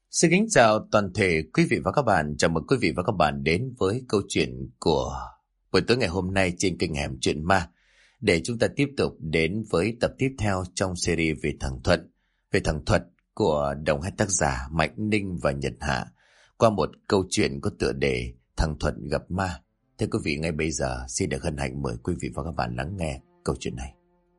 Xin kính chào toàn thể quý vị và các bạn. Chào mừng quý vị và các bạn đến với câu chuyện của buổi tối ngày hôm nay trên kênh Hẻm Chuyện Ma, để chúng ta tiếp tục đến với tập tiếp theo trong series về thằng Thuật của đồng hai tác giả Mạnh Ninh và Nhật Hạ, qua một câu chuyện có tựa đề Thằng Thuật gặp ma. Thưa quý vị, ngay bây giờ xin được hân hạnh mời quý vị và các bạn lắng nghe câu chuyện này.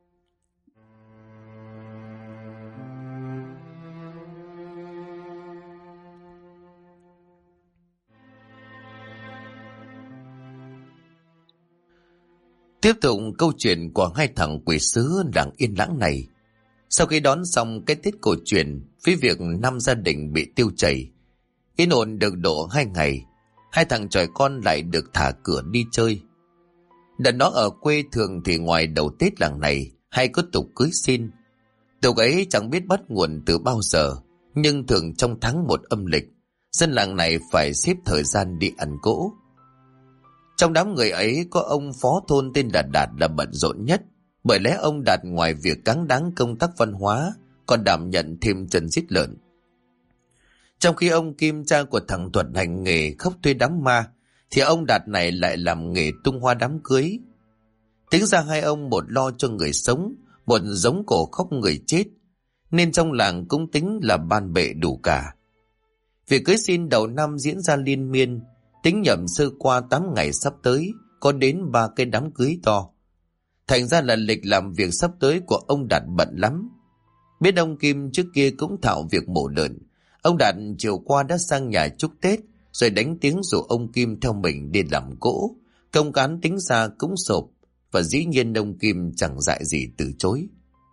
Tiếp tục câu chuyện của hai thằng quỷ sứ làng yên lãng này. Sau khi đón xong cái Tết cổ truyền, với việc 5 gia đình bị tiêu chảy, yên ổn được độ 2 ngày, hai thằng chòi con lại được thả cửa đi chơi. Đợt đó ở quê thường thì ngoài đầu Tết làng này hay có tục cưới xin. Tục ấy chẳng biết bắt nguồn từ bao giờ, nhưng thường trong tháng 1 âm lịch, dân làng này phải xếp thời gian đi ăn cỗ. Trong đám người ấy có ông phó thôn tên là Đạt là bận rộn nhất, bởi lẽ ông Đạt ngoài việc cáng đáng công tác văn hóa còn đảm nhận thêm chân giết lợn. Trong khi ông Kim, cha của thằng Thuật, hành nghề khóc thuê đám ma, thì ông Đạt này lại làm nghề tung hoa đám cưới. Tính ra hai ông một lo cho người sống, một giống cổ khóc người chết, nên trong làng cũng tính là ban bệ đủ cả. Việc cưới xin đầu năm diễn ra liên miên, tính nhẩm sơ qua 8 ngày sắp tới có đến 3 cái đám cưới to. Thành ra là lịch làm việc sắp tới của ông Đạt bận lắm. Biết ông Kim trước kia cũng thạo việc mổ lợn, ông Đạt chiều qua đã sang nhà chúc Tết, rồi đánh tiếng rủ ông Kim theo mình đi làm cỗ. Công cán tính ra cũng sộp, và dĩ nhiên ông Kim chẳng dại gì từ chối.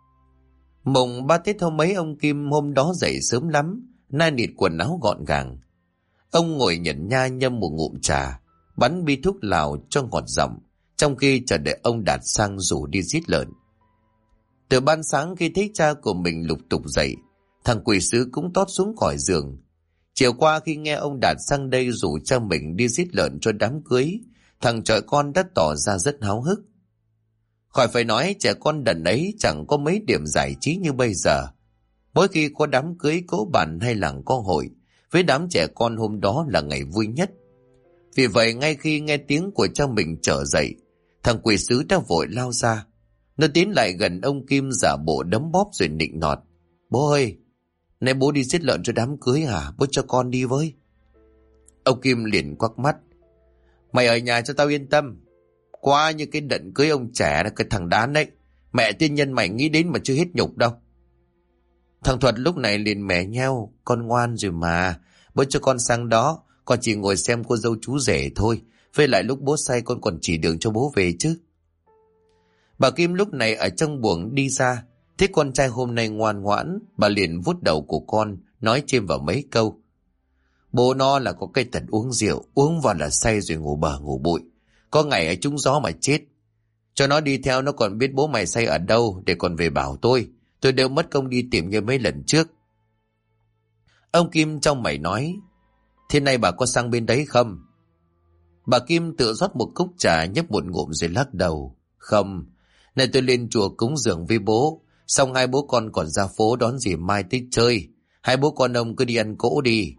Mùng 3 Tết hôm ấy, ông Kim hôm đó dậy sớm lắm, nai nịt quần áo gọn gàng. Ông ngồi nhẩn nha nhâm một ngụm trà, bắn bi thuốc lào cho ngọt giọng, trong khi chờ đợi ông Đạt sang rủ đi giết lợn. Từ ban sáng khi thấy cha của mình lục tục dậy, thằng quỷ sứ cũng tót xuống khỏi giường. Chiều qua khi nghe ông Đạt sang đây rủ cha mình đi giết lợn cho đám cưới, thằng chọi con đã tỏ ra rất háo hức. Khỏi phải nói, trẻ con đần ấy chẳng có mấy điểm giải trí như bây giờ. Mỗi khi có đám cưới, cỗ bàn hay làng có hội, với đám trẻ con hôm đó là ngày vui nhất. Vì vậy ngay khi nghe tiếng của cha mình trở dậy, thằng quỷ sứ đã vội lao ra. Nó tiến lại gần ông Kim giả bộ đấm bóp rồi nịnh nọt: "Bố ơi, nay bố đi giết lợn cho đám cưới hả? Bố cho con đi với." Ông Kim liền quắc mắt: "Mày ở nhà cho tao yên tâm. Qua như cái đợt cưới ông trẻ là cái thằng đán đấy. Mẹ tiên nhân mày nghĩ đến mà chưa hết nhục đâu." Thằng Thuật lúc này liền mẻ nheo: "Con ngoan rồi mà, bố cho con sang đó, con chỉ ngồi xem cô dâu chú rể thôi. Với lại lúc bố say con còn chỉ đường cho bố về chứ." Bà Kim lúc này ở trong buồng đi ra, thấy con trai hôm nay ngoan ngoãn, bà liền vuốt đầu của con, nói chêm vào mấy câu: "Bố nó là có cái tật uống rượu, uống vào là say rồi ngủ bờ ngủ bụi. Có ngày ở trúng gió mà chết. Cho nó đi theo, nó còn biết bố mày say ở đâu để còn về bảo tôi. Tôi đều mất công đi tìm như mấy lần trước." Ông Kim trong mày nói: "Thế nay bà có sang bên đấy không?" Bà Kim tự rót một cốc trà, nhấp một ngụm rồi lắc đầu: "Không, nay tôi lên chùa cúng dường với bố, xong hai bố con còn ra phố đón dì Mai tới chơi. Hai bố con ông cứ đi ăn cỗ đi."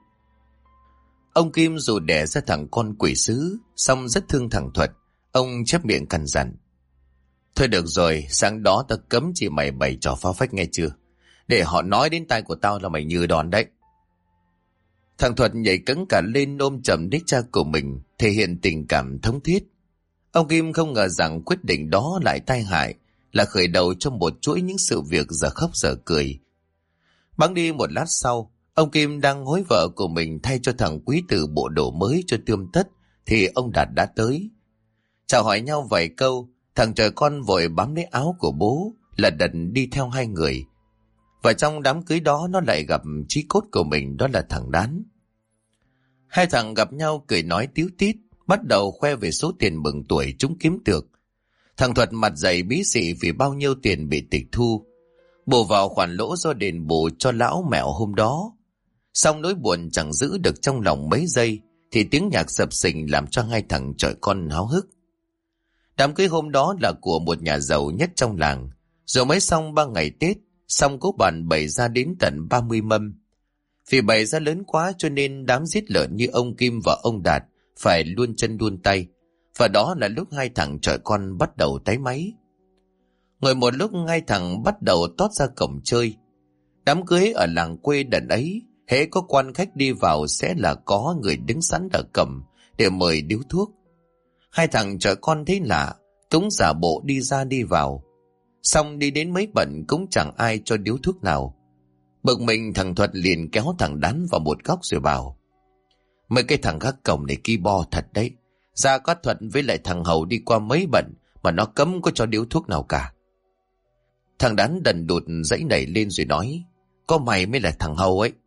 Ông Kim dù đẻ ra thằng con quỷ sứ, xong rất thương thằng Thuật. Ông chép miệng căn dặn: "Thôi được rồi, sáng đó tao cấm chị mày bày trò phá phách nghe chưa? Để họ nói đến tai của tao là mày như đòn đấy." Thằng Thuật nhảy cẫng cả lên ôm chầm đích cha của mình, thể hiện tình cảm thống thiết. Ông Kim không ngờ rằng quyết định đó lại tai hại, là khởi đầu cho một chuỗi những sự việc giờ khóc giờ cười. Bẵng đi một lát sau, ông Kim đang hối vợ của mình thay cho thằng quý tử bộ đồ mới cho tươm tất, thì ông Đạt đã tới. Chào hỏi nhau vài câu, thằng trời con vội bám lấy áo của bố, là đần đi theo hai người. Và trong đám cưới đó nó lại gặp chí cốt của mình, đó là thằng Đán. Hai thằng gặp nhau cười nói tíu tít, bắt đầu khoe về số tiền mừng tuổi chúng kiếm được. Thằng Thuật mặt dày bí xị vì bao nhiêu tiền bị tịch thu, bù vào khoản lỗ do đền bù cho lão mẹo hôm đó. Xong nỗi buồn chẳng giữ được trong lòng mấy giây, thì tiếng nhạc sập sình làm cho hai thằng chọi con háo hức. Đám cưới hôm đó là của một nhà giàu nhất trong làng. Rồi mới xong 3 ngày Tết, xong cố bàn bày ra đến tận 30 mâm. Vì bày ra lớn quá cho nên đám giết lợn như ông Kim và ông Đạt phải luôn chân luôn tay. Và đó là lúc hai thằng chọi con bắt đầu táy máy. Ngồi một lúc hai thằng bắt đầu tót ra cổng chơi. Đám cưới ở làng quê đợt ấy, hễ có quan khách đi vào sẽ là có người đứng sẵn ở cổng để mời điếu thuốc. Hai thằng chọi con thấy lạ, cũng giả bộ đi ra đi vào. Xong đi đến mấy bận cũng chẳng ai cho điếu thuốc nào. Bực mình thằng Thuật liền kéo thằng Đán vào một góc rồi bảo: mấy cái thằng gác cổng này ki bo thật đấy. Ra có Thuận với lại thằng Hầu đi qua mấy bận mà nó cấm có cho điếu thuốc nào cả. Thằng Đán đần đụt dãy nảy lên rồi nói: có mày mới là thằng Hầu ấy.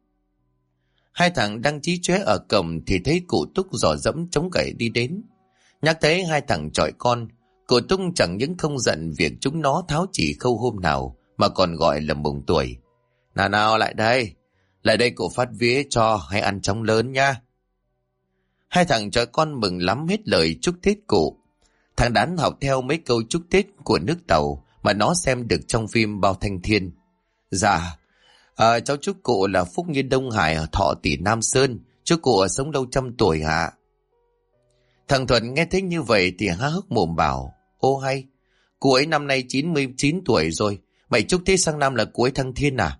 Hai thằng đang chí chóe ở cổng thì thấy cụ Túc dò dẫm chống gậy đi đến. Nhắc thấy hai thằng chọi con, cụ Túc chẳng những không giận việc chúng nó tháo chỉ khâu hôm nào mà còn gọi là mừng tuổi. Nào nào lại đây cụ phát vía cho, hay ăn chóng lớn nha. Hai thằng chọi con mừng lắm hết lời chúc Tết cụ. Thằng Đán học theo mấy câu chúc Tết của nước Tàu mà nó xem được trong phim Bao Thanh Thiên. Dạ, cháu chúc cụ là phúc như Đông Hải, thọ tỷ Nam Sơn, chúc cụ sống lâu trăm tuổi hả? Thằng Thuận nghe thấy như vậy thì há hốc mồm bảo: ô hay, cụ ấy năm nay 99 tuổi rồi, mày chúc thế sang năm là cụ ấy thăng thiên à?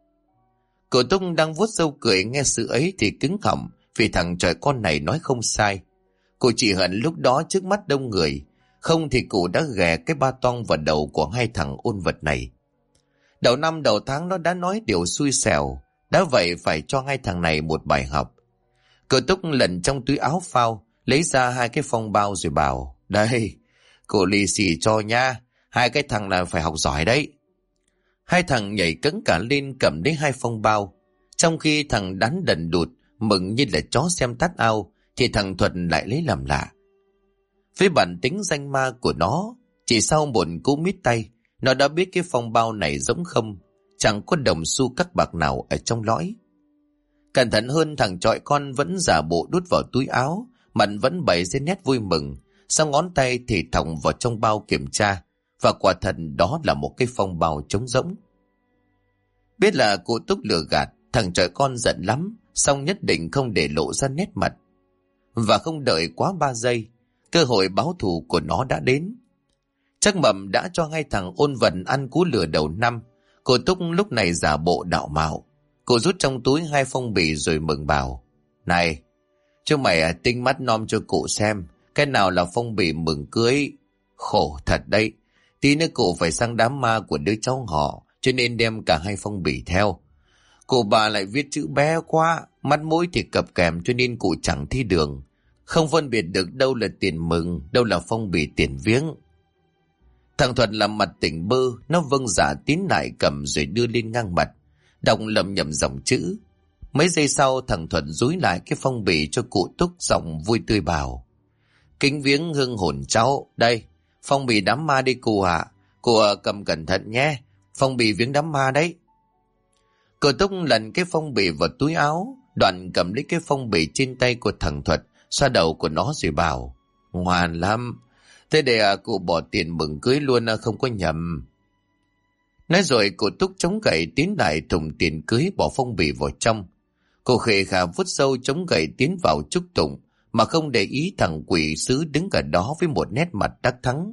Cụ Túc đang vuốt râu cười nghe sự ấy thì cứng họng vì thằng trời con này nói không sai. Cụ chỉ hận lúc đó trước mắt đông người, không thì cụ đã ghè cái ba toang vào đầu của hai thằng ôn vật này. Đầu năm đầu tháng nó đã nói điều xui xẻo, đã vậy phải cho hai thằng này một bài học. Cụ Túc lần trong túi áo phao lấy ra hai cái phong bao rồi bảo: đây, cụ lì xì cho nha, hai cái thằng là phải học giỏi đấy. Hai thằng nhảy cẫng cả lên cầm lấy hai phong bao. Trong khi thằng Đán đần đụt mừng như là chó xem tát ao thì thằng Thuận lại lấy làm lạ. Với bản tính danh ma của nó, chỉ sau một cú mít tay, nó đã biết cái phong bao này giống không, chẳng có đồng xu cắc bạc nào ở trong lõi. Cẩn thận hơn, thằng chọi con vẫn giả bộ đút vào túi áo, mặt vẫn bày ra nét vui mừng, sau ngón tay thì thòng vào trong bao kiểm tra, và quả thật đó là một cái phong bao trống rỗng. Biết là cụ Túc lừa gạt, thằng chọi con giận lắm, song nhất định không để lộ ra nét mặt. Và không đợi quá 3 giây, cơ hội báo thù của nó đã đến. Chắc mầm đã cho hai thằng ôn vận ăn cú lừa đầu năm. Cô Túc lúc này giả bộ đạo mạo. Cô rút trong túi hai phong bì rồi mừng bảo: này, chúng mày tinh mắt nom cho cụ xem, cái nào là phong bì mừng cưới. Khổ thật đấy, tí nữa cụ phải sang đám ma của đứa cháu họ, cho nên đem cả hai phong bì theo. Cụ bà lại viết chữ bé quá, mắt mũi thì cập kèm cho nên cụ chẳng thi đường, không phân biệt được đâu là tiền mừng, đâu là phong bì tiền viếng. Thằng Thuật làm mặt tỉnh bơ, nó vâng dạ tín lại cầm rồi đưa lên ngang mặt, đọc lẩm nhẩm dòng chữ. Mấy giây sau thằng Thuật dúi lại cái phong bì cho cụ Túc, giọng vui tươi bảo: kính viếng hương hồn cháu, đây, phong bì đám ma đi cụ ạ. Cụ cầm cẩn thận nhé, phong bì viếng đám ma đấy. Cụ Túc lần cái phong bì vào túi áo, đoạn cầm lấy cái phong bì trên tay của thằng Thuật, xoa đầu của nó rồi bảo: ngoan lắm, thế để cụ bỏ tiền mừng cưới luôn, không có nhầm. Nói rồi cụ Túc chống gậy tiến lại thùng tiền cưới, bỏ phong bì vào trong. Cô khề khà vuốt râu chống gậy tiến vào chúc tụng, mà không để ý thằng quỷ sứ đứng ở đó với một nét mặt đắc thắng.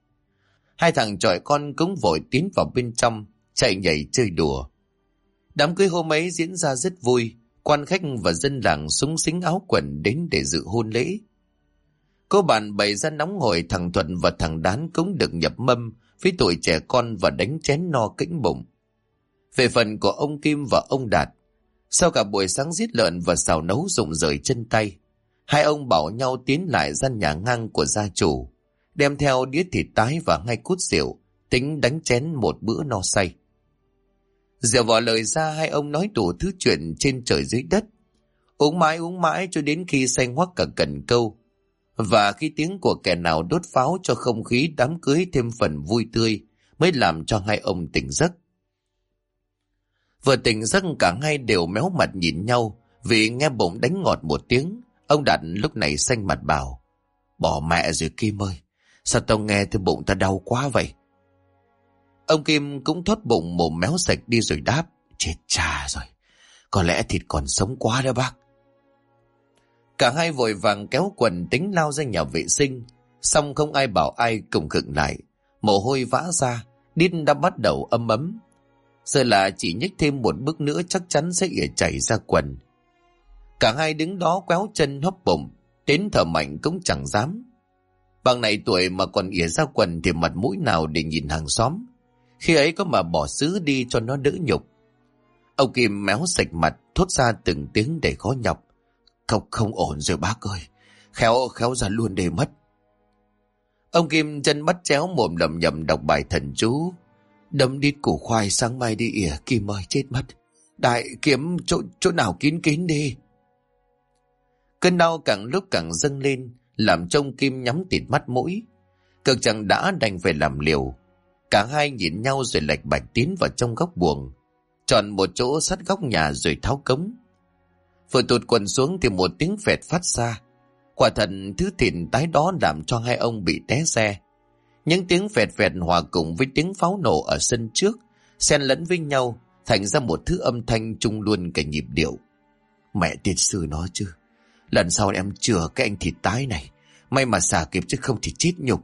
Hai thằng chọi con cũng vội tiến vào bên trong, chạy nhảy chơi đùa. Đám cưới hôm ấy diễn ra rất vui, quan khách và dân làng xúng xính áo quần đến để dự hôn lễ. Cô bạn bày ra nóng hổi, thằng Thuận và thằng Đán cũng được nhập mâm với tuổi trẻ con và đánh chén no kĩnh bụng. Về phần của ông Kim và ông Đạt, sau cả buổi sáng giết lợn và xào nấu rụng rời chân tay, hai ông bảo nhau tiến lại gian nhà ngang của gia chủ, đem theo đĩa thịt tái và 2 cút rượu, tính đánh chén một bữa no say. Rượu vào lời ra, hai ông nói đủ thứ chuyện trên trời dưới đất, uống mãi cho đến khi say hoắc cả cần câu. Và khi tiếng của kẻ nào đốt pháo cho không khí đám cưới thêm phần vui tươi, mới làm cho hai ông tỉnh giấc. Vừa tỉnh giấc cả hai đều méo mặt nhìn nhau, vì nghe bụng đánh ngọt một tiếng. Ông Đạt lúc này xanh mặt bảo: bỏ mẹ rồi Kim ơi, sao tao nghe thì bụng tao đau quá vậy? Ông Kim cũng thoát bụng mồm méo sạch đi rồi đáp: chết cha rồi, Có lẽ thịt còn sống quá đó bác. Cả hai vội vàng kéo quần tính lao ra nhà vệ sinh, xong không ai bảo ai cùng khựng lại. Mồ hôi vã ra, đít đã bắt đầu ấm ấm. Giờ là chỉ nhích thêm một bước nữa chắc chắn sẽ ỉa chảy ra quần. Cả hai đứng đó quéo chân hấp bụng, đến thở mạnh cũng chẳng dám. Bằng này tuổi mà còn ỉa ra quần thì mặt mũi nào để nhìn hàng xóm. Khi ấy có mà bỏ xứ đi cho nó đỡ nhục. Ông Kim méo sạch mặt, thốt ra từng tiếng để khó nhọc. Không ổn rồi bác ơi, khéo ra luôn để mất. Ông Kim chân bắt chéo mồm lẩm nhẩm đọc bài thần chú. Đâm đít củ khoai sáng mai đi ỉa Kim ơi, chết mất. Đại kiếm chỗ nào kín kín đi. Cơn đau càng lúc càng dâng lên, làm cho ông Kim nhắm tịt mắt mũi. Cực chẳng đã đành phải làm liều. Cả hai nhìn nhau rồi lạch bạch tiến vào trong góc buồng, chọn một chỗ sát góc nhà rồi tháo cống. Vừa tụt quần xuống thì một tiếng phẹt phát ra. Quả thật thứ thịt tái đó làm cho hai ông bị té xe. Những tiếng phẹt hòa cùng với tiếng pháo nổ ở sân trước xen lẫn với nhau, thành ra một thứ âm thanh chung luôn cả nhịp điệu. Mẹ tiên sư nói chứ, lần sau em chừa cái anh thịt tái này, may mà xả kịp chứ không thì chết nhục.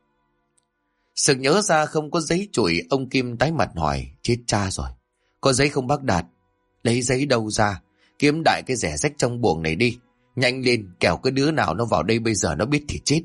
Sực nhớ ra không có giấy chùi, ông Kim tái mặt hỏi, chết cha rồi. Có giấy không bác Đạt? Lấy giấy đâu ra? Kiếm đại cái rẻ rách trong buồng này đi. Nhanh lên, kẻo cái đứa nào nó vào đây bây giờ nó biết thì chết.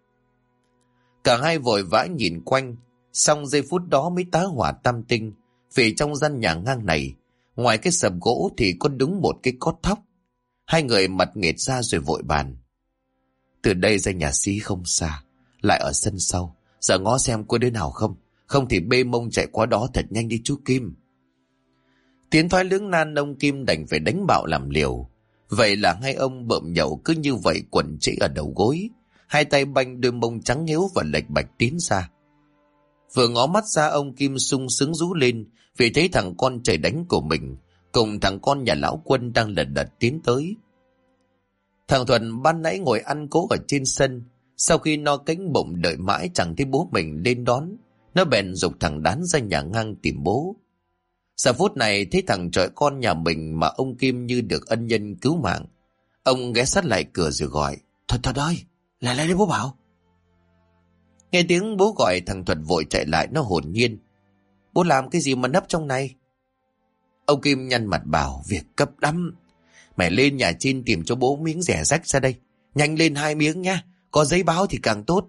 Cả hai vội vã nhìn quanh, xong giây phút đó mới tá hỏa tam tinh. Vì trong gian nhà ngang này, ngoài cái sập gỗ thì có đúng một cái cốt thóc. Hai người mặt nghệt ra rồi vội bàn. Từ đây ra nhà xí không xa, lại ở sân sau. Giờ ngó xem có đứa nào không, không thì bê mông chạy qua đó thật nhanh đi chú Kim. Tiến thoái lưỡng nan, ông Kim đành phải đánh bạo làm liều. Vậy là hai ông bợm nhậu cứ như vậy quần trĩ ở đầu gối, hai tay banh đôi mông trắng hiếu và lệch bạch tiến ra. Vừa ngó mắt ra, ông Kim sung sướng rú lên vì thấy thằng con trời đánh của mình cùng thằng con nhà lão Quân đang lật đật tiến tới. Thằng Thuần ban nãy ngồi ăn cố ở trên sân, sau khi no cánh bụng đợi mãi chẳng thấy bố mình lên đón, nó bèn giục thằng Đán ra nhà ngang tìm bố. Giờ phút này thấy thằng trọi con nhà mình mà ông Kim như được ân nhân cứu mạng. Ông ghé sát lại cửa rồi gọi, Thuật ơi, lại đây bố bảo. Nghe tiếng bố gọi, thằng Thuật vội chạy lại, nó hồn nhiên. Bố làm cái gì mà nấp trong này? Ông Kim nhăn mặt bảo, việc cấp lắm. Mày lên nhà trên tìm cho bố miếng rẻ rách ra đây. Nhanh lên 2 miếng nha, có giấy báo thì càng tốt.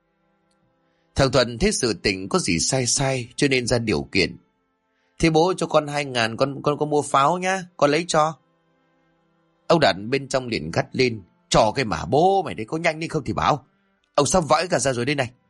Thằng Thuận thấy sự tình có gì sai cho nên ra điều kiện. Thế bố cho con 2.000, con có mua pháo nhá, con lấy cho. Ông Đạt bên trong liền gắt lên, cho cái mà bố mày đấy, có nhanh đi không thì bảo. Ông sắp vãi cả ra rồi đây này.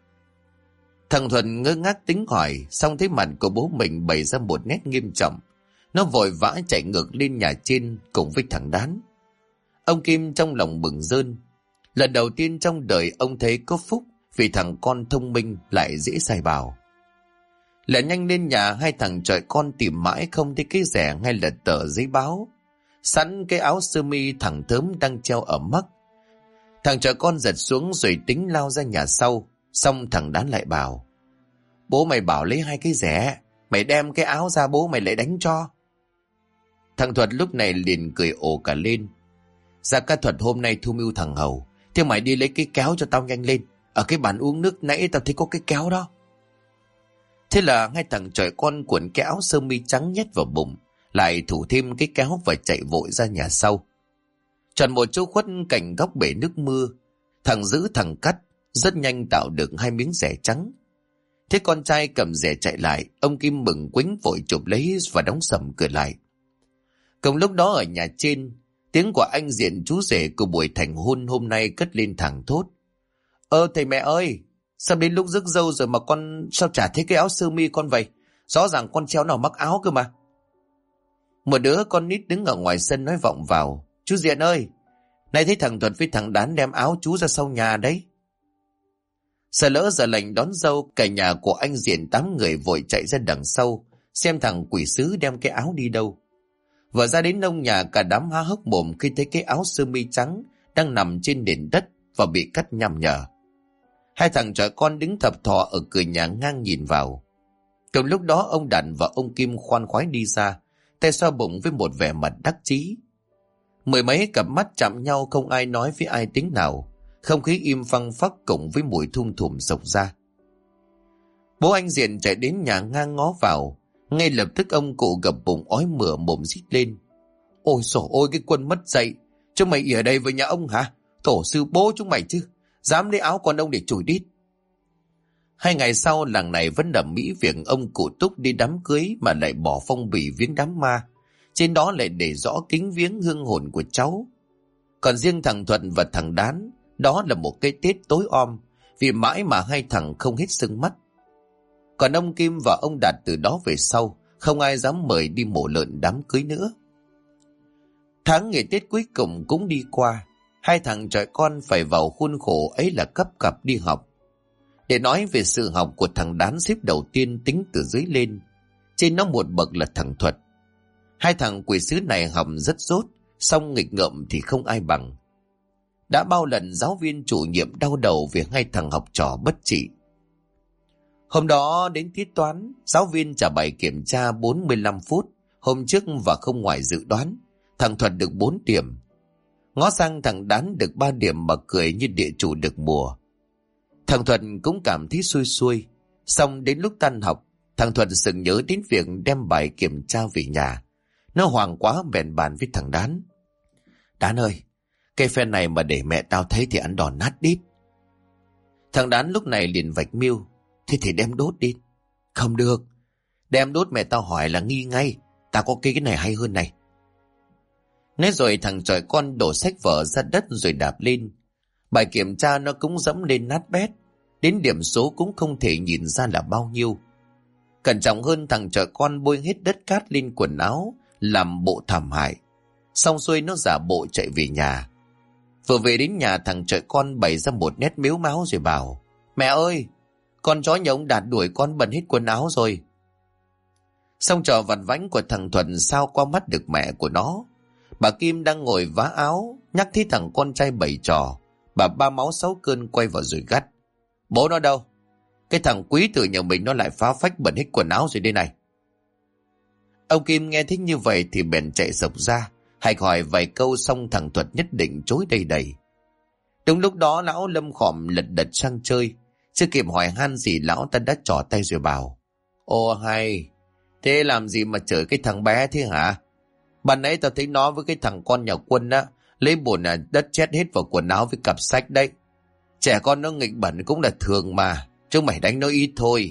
Thằng Thuận ngơ ngác tính hỏi, xong thấy mặt của bố mình bày ra một nét nghiêm trọng. Nó vội vã chạy ngược lên nhà trên cùng với thằng Đán. Ông Kim trong lòng bừng rơn. Lần đầu tiên trong đời ông thấy có phúc vì thằng con thông minh lại dễ sai bảo. Lại nhanh lên nhà, hai thằng trọi con tìm mãi không thấy cái rẻ hay là tờ giấy báo. Sẵn cái áo sơ mi thằng Thớm đang treo ở mắt. Thằng trọi con giật xuống rồi tính lao ra nhà sau. Xong thằng Đán lại bảo, bố mày bảo lấy 2 cái rẻ, mày đem cái áo ra bố mày lại đánh cho. Thằng Thuật lúc này liền cười ồ cả lên. Dạ ca Thuật hôm nay thu mưu thằng Hầu, thế mày đi lấy cái kéo cho tao nhanh lên. Ở cái bàn uống nước nãy tao thấy có cái kéo đó. Thế là hai thằng trọi con cuộn cái áo sơ mi trắng nhét vào bụng, lại thủ thêm cái kéo và chạy vội ra nhà sau. Chọn một chỗ khuất cạnh góc bể nước mưa, thằng Giữ thằng Cắt rất nhanh tạo được 2 miếng rẻ trắng. Thế con trai cầm rẻ chạy lại, ông Kim mừng quính vội chụp lấy và đóng sầm cửa lại. Cùng lúc đó ở nhà trên, tiếng của anh Diện chú rể của buổi thành hôn hôm nay cất lên thẳng thốt. Thầy mẹ ơi, sắp đến lúc rước dâu rồi mà con sao chả thấy cái áo sơ mi con vậy? Rõ ràng con treo nào mắc áo cơ mà. Một đứa con nít đứng ở ngoài sân nói vọng vào. Chú Diện ơi, này thấy thằng Thuật với thằng Đán đem áo chú ra sau nhà đấy. Sợ lỡ giờ lành đón dâu, cả nhà của anh Diện 8 người vội chạy ra đằng sau, xem thằng quỷ sứ đem cái áo đi đâu. Vừa ra đến nông nhà, cả đám há hốc mồm khi thấy cái áo sơ mi trắng đang nằm trên nền đất và bị cắt nham nhở. Hai thằng trẻ con đứng thập thò ở cửa nhà ngang nhìn vào. Cùng lúc đó ông Đàn và ông Kim khoan khoái đi ra, tay xoa bụng với một vẻ mặt đắc chí. Mười mấy cặp mắt chạm nhau, không ai nói với ai tiếng nào. Không khí im phăng phắc cộng với mùi thum thủm xộc ra. Bố anh Diện chạy đến nhà ngang ngó vào. Ngay lập tức ông cụ gập bụng ói mửa mồm rít lên. Ôi dồi ôi, cái Quân mất dạy. Chúng mày ở đây với nhà ông hả? Tổ sư bố chúng mày chứ. Dám lấy áo con ông để chửi đít. 2 ngày sau, làng này vẫn đầm mỹ việc ông cụ Túc đi đám cưới mà lại bỏ phong bì viếng đám ma. Trên đó lại để rõ kính viếng hương hồn của cháu. Còn riêng thằng Thuận và thằng Đán, đó là một cái Tết tối om, vì mãi mà hai thằng không hết sưng mắt. Còn ông Kim và ông Đạt từ đó về sau, không ai dám mời đi mổ lợn đám cưới nữa. Tháng ngày Tết cuối cùng cũng đi qua. Hai thằng trai con phải vào khuôn khổ ấy là cấp cặp đi học. Để nói về sự học của thằng Đán, xếp đầu tiên tính từ dưới lên. Trên nó một bậc là thằng Thuật. Hai thằng quỷ sứ này học rất dốt, song nghịch ngợm thì không ai bằng. Đã bao lần giáo viên chủ nhiệm đau đầu vì hai thằng học trò bất trị. Hôm đó đến tiết toán, giáo viên trả bài kiểm tra 45 phút. Hôm trước và không ngoài dự đoán, thằng Thuật được 4 điểm. Ngó sang thằng Đán được 3 điểm mà cười như địa chủ được mùa. Thằng Thuật cũng cảm thấy xuôi xuôi. Xong đến lúc tan học, thằng Thuật sực nhớ đến việc đem bài kiểm tra về nhà. Nó hoảng quá bèn bàn với thằng Đán. Đán ơi, cây phen này mà để mẹ tao thấy thì ăn đòn nát đít. Thằng Đán lúc này liền vạch mưu. Thế thì đem đốt đi. Không được. Đem đốt mẹ tao hỏi là nghi ngay. Tao có cái này hay hơn này. Nói rồi thằng tròi con đổ sách vở ra đất rồi đạp lên. Bài kiểm tra nó cũng dẫm lên nát bét. Đến điểm số cũng không thể nhìn ra là bao nhiêu. Cẩn trọng hơn, thằng tròi con bôi hết đất cát lên quần áo, làm bộ thảm hại. Xong xuôi nó giả bộ chạy về nhà. Vừa về đến nhà, thằng tròi con bày ra một nét mếu máo rồi bảo: Mẹ ơi, con chó nhà ông Đạt đuổi con bẩn hết quần áo rồi. Xong trò vặt vãnh của thằng Thuận sao qua mắt được mẹ của nó. Bà Kim đang ngồi vá áo, nhắc thấy thằng con trai bày trò. Bà ba máu 6 cơn quay vào rồi gắt: Bố nó đâu? Cái thằng quý tử nhà mình nó lại phá phách bẩn hết quần áo rồi đây này. Ông Kim nghe thích như vậy thì bèn chạy sộc ra, hạch hỏi vài câu xong thằng Thuật nhất định chối đầy đầy. Đúng lúc đó lão Lâm Khòm lật đật sang chơi. Chưa kịp hỏi han gì, lão ta đã trỏ tay rồi bảo: Ô hay, thế làm gì mà chửi cái thằng bé thế hả? Bạn nãy tao thấy nó với cái thằng con nhà Quân á, lấy bùn đất chét hết vào quần áo với cặp sách đấy. Trẻ con nó nghịch bẩn cũng là thường mà, chứ mày đánh nó ít thôi.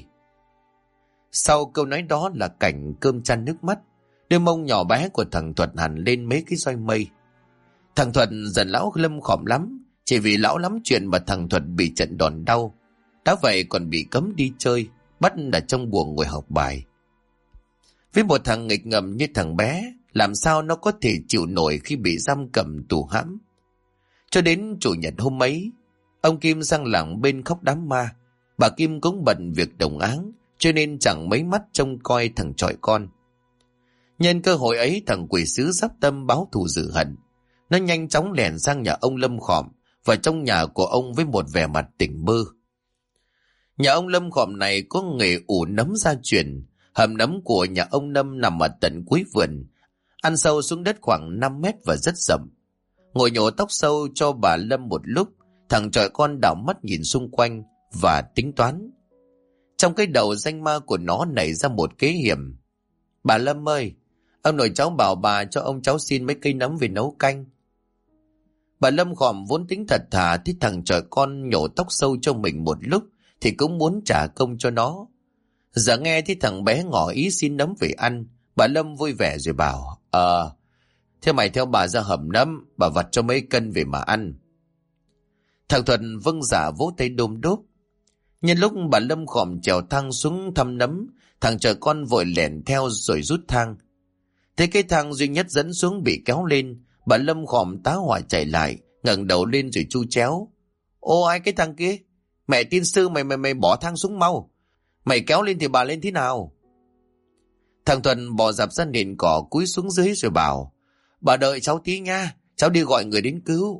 Sau câu nói đó là cảnh cơm chăn nước mắt. Đôi mông nhỏ bé của thằng Thuật hẳn lên mấy cái roi mây. Thằng Thuật giận lão Lâm Khòm lắm, chỉ vì lão lắm chuyện mà thằng Thuật bị trận đòn đau. Đã vậy còn bị cấm đi chơi, bắt ở trong buồng ngồi học bài. Với một thằng nghịch ngợm như thằng bé, làm sao nó có thể chịu nổi khi bị giam cầm tù hãm. Cho đến chủ nhật hôm ấy, ông Kim sang làng bên khóc đám ma. Bà Kim cũng bận việc đồng áng, cho nên chẳng mấy mắt trông coi thằng trọi con. Nhân cơ hội ấy, thằng quỷ sứ sắp tâm báo thù dữ hận. Nó nhanh chóng lẻn sang nhà ông Lâm Khòm, vào trong nhà của ông với một vẻ mặt tỉnh bơ. Nhà ông Lâm Khòm này có nghề ủ nấm gia truyền. Hầm nấm của nhà ông Lâm nằm ở tận cuối vườn, ăn sâu xuống đất khoảng 5 mét và rất rậm. Ngồi nhổ tóc sâu cho bà Lâm một lúc, thằng trọi con đảo mắt nhìn xung quanh và tính toán. Trong cái đầu danh ma của nó nảy ra một kế hiểm. Bà Lâm ơi, ông nội cháu bảo bà cho ông cháu xin mấy cây nấm về nấu canh. Bà Lâm Khòm vốn tính thật thà, thấy thằng trọi con nhổ tóc sâu cho mình một lúc thì cũng muốn trả công cho nó. Giờ nghe thấy thằng bé ngỏ ý xin nấm về ăn, bà Lâm vui vẻ rồi bảo: thế mày theo bà ra hầm nấm, bà vặt cho mấy cân về mà ăn. Thằng Thuận vâng dạ vỗ tay đôm đốp. Nhân lúc bà Lâm Khòm trèo thang xuống thăm nấm, thằng trọi con vội lẻn theo rồi rút thang. Thế cái thang duy nhất dẫn xuống bị kéo lên, bà Lâm Khòm tá hỏa chạy lại, ngẩng đầu lên rồi chu chéo: Ô ai cái thằng kia? Mẹ tiên sư mày bỏ thang xuống mau. Mày kéo lên thì bà lên thế nào? Thằng Thuận bò dạp ra nền cỏ cúi xuống dưới rồi bảo: Bà đợi cháu tí nha, cháu đi gọi người đến cứu.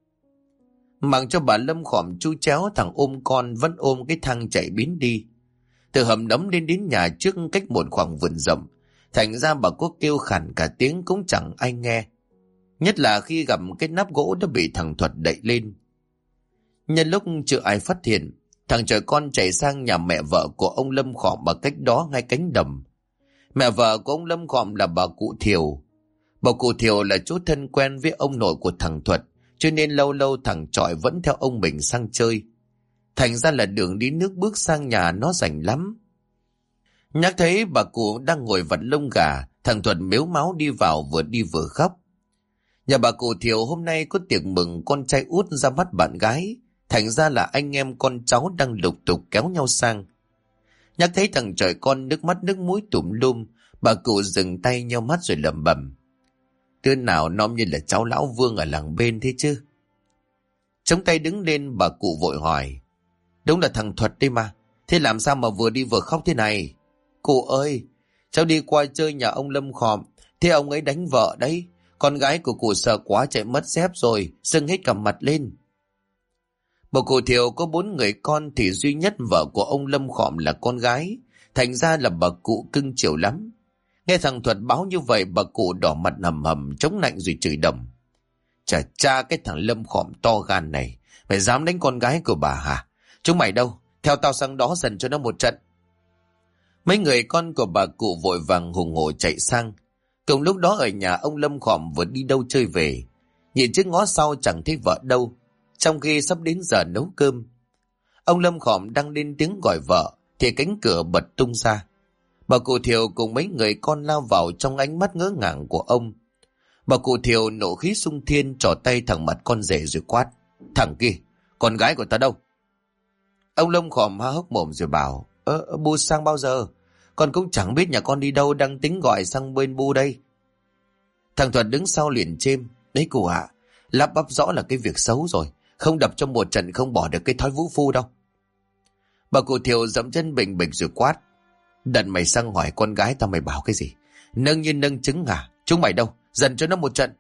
Mặc cho bà Lâm Khòm chu chéo, thằng ôm con vẫn ôm cái thang chạy biến đi. Từ hầm nấm đến nhà trước cách một khoảng vườn rộng, Thành ra bà có kêu khản cả tiếng cũng chẳng ai nghe. Nhất là khi gặp cái nắp gỗ đã bị thằng Thuật đậy lên. Nhân lúc chưa ai phát hiện, thằng trẻ con chạy sang nhà mẹ vợ của ông Lâm Khọm ở cách đó ngay cánh đồng. Mẹ vợ của ông Lâm Khọm là bà cụ Thiều. Bà cụ Thiều là chú thân quen với ông nội của thằng Thuật, cho nên lâu lâu thằng Trọi vẫn theo ông mình sang chơi. Thành ra là đường đi nước bước sang nhà nó rảnh lắm. Nhắc thấy bà cụ đang ngồi vặt lông gà, thằng Thuật mếu máo đi vào vừa đi vừa khóc. Nhà bà cụ Thiều hôm nay có tiệc mừng con trai út ra mắt bạn gái, thành ra là anh em con cháu đang lục tục kéo nhau sang. Nhắc thấy thằng trời con nước mắt nước mũi tủm lum, bà cụ dừng tay nheo mắt rồi lẩm bẩm: Đứa nào nom như là cháu lão Vương ở làng bên thế chứ? Chống tay đứng lên, bà cụ vội hỏi: Đúng là thằng Thuật đấy mà, thế làm sao mà vừa đi vừa khóc thế này? Cụ ơi, cháu đi qua chơi nhà ông Lâm Khọm, thế ông ấy đánh vợ đấy. Con gái của cụ sợ quá chạy mất dép rồi, sưng hết cả mặt lên. Bà cụ Thiều có 4 người con thì duy nhất vợ của ông Lâm Khọm là con gái, thành ra là bà cụ cưng chiều lắm. Nghe thằng Thuật báo như vậy, bà cụ đỏ mặt hầm hầm chống nạnh rồi chửi đầm: Chà cha, cái thằng Lâm Khọm to gan này, mày dám đánh con gái của bà hả? Chúng mày đâu, theo tao sang đó dần cho nó một trận. Mấy người con của bà cụ vội vàng hùng hổ chạy sang. Cùng lúc đó ở nhà ông Lâm Khọm vừa đi đâu chơi về, nhìn trước ngó sau chẳng thấy vợ đâu, trong khi sắp đến giờ nấu cơm. Ông Lâm Khọm đang lên tiếng gọi vợ thì cánh cửa bật tung ra. Bà cụ Thiều cùng mấy người con lao vào trong ánh mắt ngỡ ngàng của ông. Bà cụ Thiều nộ khí xung thiên trỏ tay thẳng mặt con rể rồi quát: Thằng kia, con gái của ta đâu? Ông Lâm Khọm há hốc mồm rồi bảo: Bu sang bao giờ? Con cũng chẳng biết nhà con đi đâu, đang tính gọi sang bên Bu đây. Thằng Thuật đứng sau liền chêm: Đấy cụ ạ, lắp bắp rõ là cái việc xấu rồi, không đập trong một trận không bỏ được cái thói vũ phu đâu. Bà cụ Thiều dậm chân bình bịch rồi quát: Đần mày sang hỏi con gái tao mày bảo cái gì? Nâng như nâng trứng hả? Chúng mày đâu, dần cho nó một trận.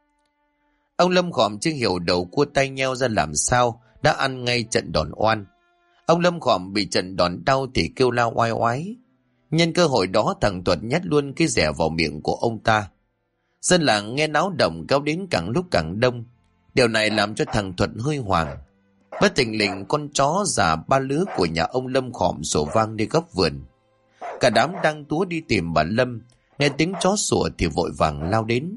Ông Lâm Khọm chưa hiểu đầu cua tay nheo ra làm sao, đã ăn ngay trận đòn oan. Ông Lâm Khọm bị trận đòn đau thì kêu la oai oái. Nhân cơ hội đó thằng Thuật nhét luôn cái rẻ vào miệng của ông ta. Dân làng nghe náo động kéo đến càng lúc càng đông. Điều này làm cho thằng Thuật hơi hoảng. Bất thình lình con chó già 3 lứa của nhà ông Lâm Khọm sủa vang đi góc vườn. Cả đám đang túa đi tìm bà Lâm, nghe tiếng chó sủa thì vội vàng lao đến.